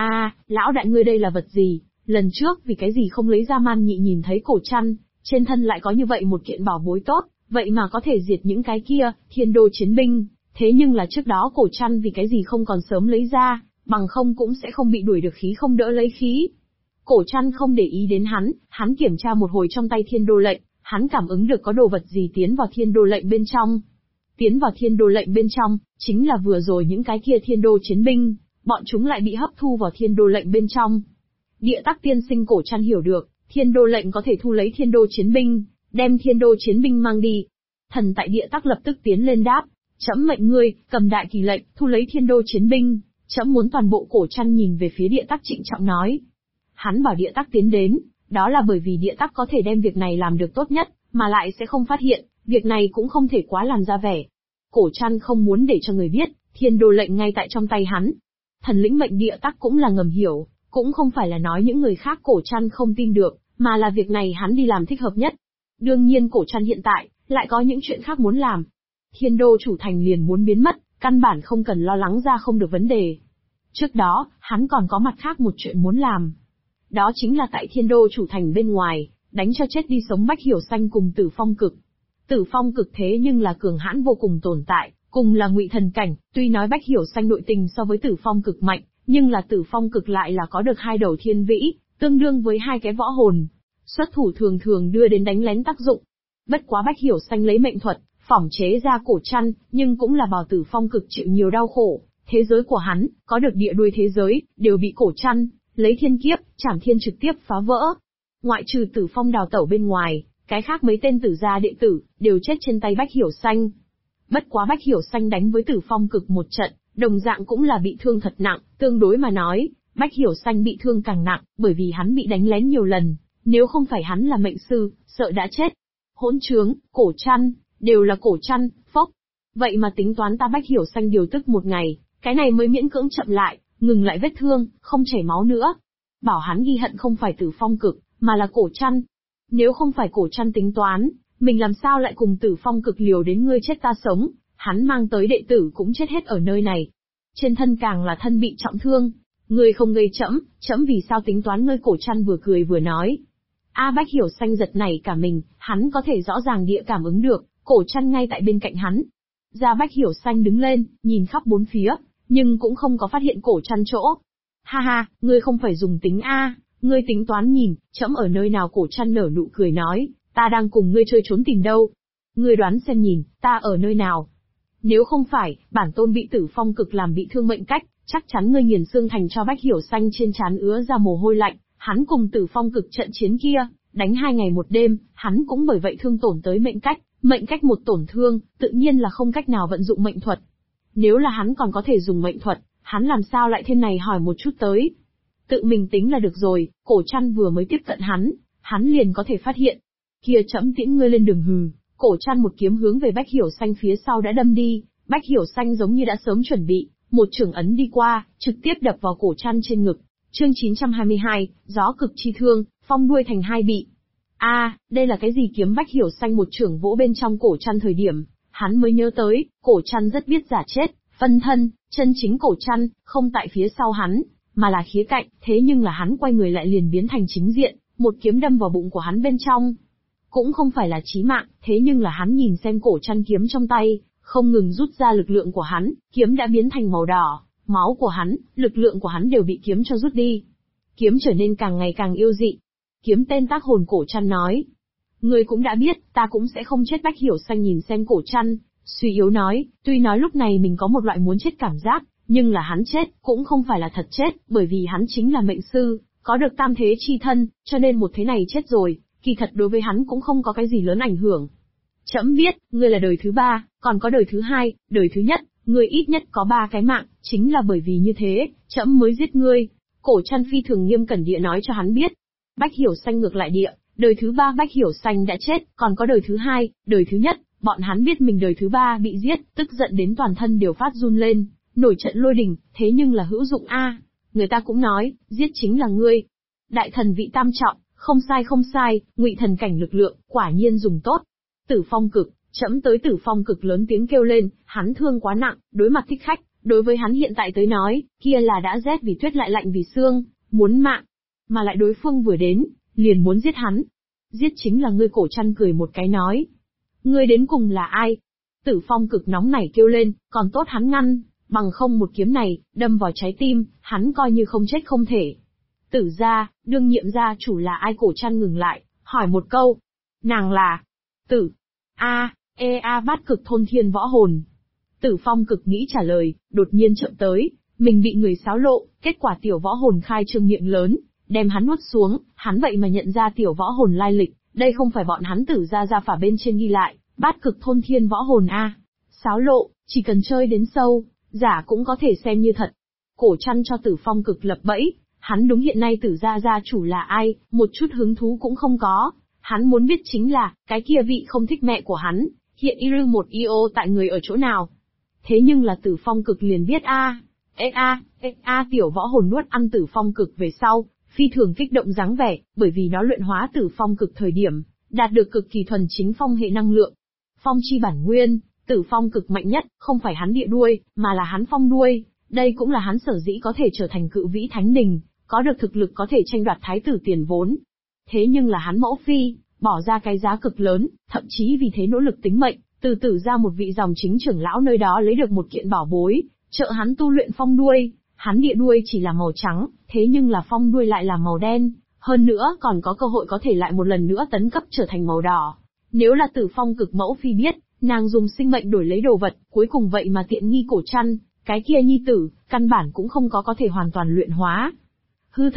Lão đại ngươi đây là vật gì? Lần trước vì cái gì không lấy ra? Man Nhị nhìn thấy Cổ Trăn, trên thân lại có như vậy một kiện bảo bối tốt, vậy mà có thể diệt những cái kia Thiên Đô chiến binh, thế nhưng là trước đó Cổ Trăn vì cái gì không còn sớm lấy ra, bằng không cũng sẽ không bị đuổi được khí không đỡ lấy khí. Cổ Trăn không để ý đến hắn kiểm tra một hồi trong tay Thiên Đô lệnh, hắn cảm ứng được có đồ vật gì tiến vào Thiên Đô lệnh bên trong. Tiến vào Thiên Đô lệnh bên trong, chính là vừa rồi những cái kia Thiên Đô chiến binh, bọn chúng lại bị hấp thu vào Thiên Đô lệnh bên trong. Địa Tắc tiên sinh. Cổ Trăn hiểu được, Thiên Đô lệnh có thể thu lấy Thiên Đô chiến binh, đem Thiên Đô chiến binh mang đi. Thần tại Địa Tắc lập tức tiến lên đáp, trẫm mệnh ngươi, cầm đại kỳ lệnh, thu lấy Thiên Đô chiến binh, trẫm muốn toàn bộ. Cổ Trăn nhìn về phía Địa Tắc trịnh trọng nói. Hắn bảo Địa Tắc tiến đến, đó là bởi vì Địa Tắc có thể đem việc này làm được tốt nhất, mà lại sẽ không phát hiện, việc này cũng không thể quá làm ra vẻ. Cổ Trăn không muốn để cho người biết, Thiên Đô lệnh ngay tại trong tay hắn. Thần lĩnh mệnh. Địa Tắc cũng là ngầm hiểu, cũng không phải là nói những người khác Cổ Trăn không tin được, mà là việc này hắn đi làm thích hợp nhất. Đương nhiên Cổ Trăn hiện tại, lại có những chuyện khác muốn làm. Thiên Đô chủ thành liền muốn biến mất, căn bản không cần lo lắng ra không được vấn đề. Trước đó, hắn còn có mặt khác một chuyện muốn làm. Đó chính là tại Thiên Đô chủ thành bên ngoài, đánh cho chết đi sống Bách Hiểu Xanh cùng Tử Phong Cực. Tử Phong Cực thế nhưng là cường hãn vô cùng tồn tại, cùng là ngụy thần cảnh, tuy nói Bách Hiểu Xanh nội tình so với Tử Phong Cực mạnh, nhưng là Tử Phong Cực lại là có được 2 đầu thiên vĩ, tương đương với 2 cái võ hồn. Xuất thủ thường thường đưa đến đánh lén tác dụng. Bất quá Bách Hiểu Xanh lấy mệnh thuật, phỏng chế ra Cổ Trăn, nhưng cũng là bảo Tử Phong Cực chịu nhiều đau khổ. Thế giới của hắn, có được địa đuôi thế giới, đều bị Cổ Trăn lấy thiên kiếp, Trảm Thiên trực tiếp phá vỡ. Ngoại trừ Tử Phong đào tẩu bên ngoài, cái khác mấy tên Tử gia đệ tử, đều chết trên tay Bách Hiểu Xanh. Bất quá Bách Hiểu Xanh đánh với Tử Phong Cực một trận, đồng dạng cũng là bị thương thật nặng, tương đối mà nói, Bách Hiểu Xanh bị thương càng nặng, bởi vì hắn bị đánh lén nhiều lần, nếu không phải hắn là mệnh sư, sợ đã chết. Hỗn trướng, cổ chăn, đều là cổ chăn, phốc. Vậy mà tính toán ta Bách Hiểu Xanh điều tức một ngày, cái này mới miễn cưỡng chậm lại, ngừng lại vết thương, không chảy máu nữa. Bảo hắn ghi hận không phải Tử Phong Cực, mà là cổ chăn. Nếu không phải cổ chăn tính toán, mình làm sao lại cùng Tử Phong Cực liều đến ngươi chết ta sống, hắn mang tới đệ tử cũng chết hết ở nơi này. Trên thân càng là thân bị trọng thương, ngươi không gây trẫm vì sao tính toán ngươi, cổ chăn vừa cười vừa nói. Bách Hiểu Xanh giật nảy cả mình, hắn có thể rõ ràng địa cảm ứng được, cổ chăn ngay tại bên cạnh hắn. Bách Hiểu Xanh đứng lên, nhìn khắp bốn phía, nhưng cũng không có phát hiện cổ chăn chỗ. Ha ha, ngươi không phải dùng tính ngươi tính toán nhìn, trẫm ở nơi nào, cổ chăn nở nụ cười nói, ta đang cùng ngươi chơi trốn tìm đâu. Ngươi đoán xem nhìn, ta ở nơi nào. Nếu không phải, bản tôn bị Tử Phong Cực làm bị thương mệnh cách, chắc chắn ngươi nghiền xương thành cho. Bách Hiểu Xanh trên trán ứa ra mồ hôi lạnh, hắn cùng Tử Phong Cực trận chiến kia, đánh 2 ngày 1 đêm, hắn cũng bởi vậy thương tổn tới mệnh cách một tổn thương, tự nhiên là không cách nào vận dụng mệnh thuật. Nếu là hắn còn có thể dùng mệnh thuật, hắn làm sao lại thế này hỏi một chút tới. Tự mình tính là được rồi, cổ chăn vừa mới tiếp cận hắn liền có thể phát hiện. Kia trẫm tiễn ngươi lên đường hừ, cổ chăn một kiếm hướng về Bách Hiểu Xanh phía sau đã đâm đi, Bách Hiểu Xanh giống như đã sớm chuẩn bị, một chưởng ấn đi qua, trực tiếp đập vào cổ chăn trên ngực. Chương 922, gió cực chi thương, phong đuôi thành hai bị. Đây là cái gì kiếm? Bách Hiểu Xanh một chưởng vỗ bên trong cổ chăn thời điểm, hắn mới nhớ tới, cổ chăn rất biết giả chết, phân thân, chân chính cổ chăn, không tại phía sau hắn, mà là khía cạnh, thế nhưng là hắn quay người lại liền biến thành chính diện, một kiếm đâm vào bụng của hắn bên trong. Cũng không phải là chí mạng, thế nhưng là hắn nhìn xem cổ chăn kiếm trong tay, không ngừng rút ra lực lượng của hắn, kiếm đã biến thành màu đỏ, máu của hắn, lực lượng của hắn đều bị kiếm cho rút đi. Kiếm trở nên càng ngày càng yêu dị. Kiếm tên tác hồn, cổ chăn nói. Ngươi cũng đã biết, ta cũng sẽ không chết. Bách Hiểu Xanh nhìn xem cổ chăn, suy yếu nói, tuy nói lúc này mình có một loại muốn chết cảm giác, nhưng là hắn chết, cũng không phải là thật chết, bởi vì hắn chính là mệnh sư, có được tam thế chi thân, cho nên một thế này chết rồi, kỳ thật đối với hắn cũng không có cái gì lớn ảnh hưởng. Trẫm biết, ngươi là đời thứ 3, còn có đời thứ 2, đời thứ nhất, ngươi ít nhất có 3 cái mạng, chính là bởi vì như thế, trẫm mới giết ngươi. Cổ chăn phi thường nghiêm cẩn địa nói cho hắn biết. Bách Hiểu Xanh ngược lại địa, đời thứ 3 Bách Hiểu Xanh đã chết, còn có đời thứ 2, đời thứ nhất, bọn hắn biết mình đời thứ 3 bị giết, tức giận đến toàn thân đều phát run lên, nổi trận lôi đình, thế nhưng là hữu dụng người ta cũng nói, giết chính là ngươi. Đại thần vị tam trọng, không sai, ngụy thần cảnh lực lượng, quả nhiên dùng tốt. Tử Phong Cực, trẫm tới. Tử Phong Cực lớn tiếng kêu lên, hắn thương quá nặng, đối mặt thích khách, đối với hắn hiện tại tới nói, kia là đã rét vì tuyết lại lạnh vì xương, muốn mạng. Mà lại đối phương vừa đến, liền muốn giết hắn. Giết chính là ngươi, cổ chăn cười một cái nói. Ngươi đến cùng là ai? Tử Phong Cực nóng nảy kêu lên, còn tốt hắn ngăn, bằng không một kiếm này, đâm vào trái tim, hắn coi như không chết không thể. Tử gia, đương nhiệm gia chủ là ai? Cổ chăn ngừng lại, hỏi một câu. Nàng là... Tử... Bát Cực thôn thiên võ hồn. Tử Phong Cực nghĩ trả lời, đột nhiên chậm tới, mình bị người xáo lộ, kết quả tiểu võ hồn khai trương miệng lớn, đem hắn nuốt xuống, hắn vậy mà nhận ra tiểu võ hồn lai lịch, đây không phải bọn hắn Tử gia phả bên trên ghi lại, Bát Cực thôn thiên võ hồn xáo lộ, chỉ cần chơi đến sâu, giả cũng có thể xem như thật. Cổ chăn cho Tử Phong Cực lập bẫy, hắn đúng hiện nay Tử gia chủ là ai, một chút hứng thú cũng không có, hắn muốn biết chính là, cái kia vị không thích mẹ của hắn, hiện một io tại người ở chỗ nào. Thế nhưng là Tử Phong Cực liền biết tiểu võ hồn nuốt ăn Tử Phong Cực về sau, phi thường kích động dáng vẻ, bởi vì nó luyện hóa Tử Phong Cực thời điểm, đạt được cực kỳ thuần chính phong hệ năng lượng. Phong chi bản nguyên, Tử Phong Cực mạnh nhất, không phải hắn địa đuôi, mà là hắn phong đuôi, đây cũng là hắn sở dĩ có thể trở thành cự vĩ thánh đình, có được thực lực có thể tranh đoạt thái tử tiền vốn. Thế nhưng là hắn mẫu phi, bỏ ra cái giá cực lớn, thậm chí vì thế nỗ lực tính mệnh, từ Tử ra một vị dòng chính trưởng lão nơi đó lấy được một kiện bảo bối, trợ hắn tu luyện phong đuôi. Hắn địa đuôi chỉ là màu trắng, thế nhưng là phong đuôi lại là màu đen, hơn nữa còn có cơ hội có thể lại một lần nữa tấn cấp trở thành màu đỏ. Nếu là Tử Phong Cực mẫu phi biết, nàng dùng sinh mệnh đổi lấy đồ vật, cuối cùng vậy mà tiện nghi cổ chăn, cái kia nhi tử, căn bản cũng không có thể hoàn toàn luyện hóa.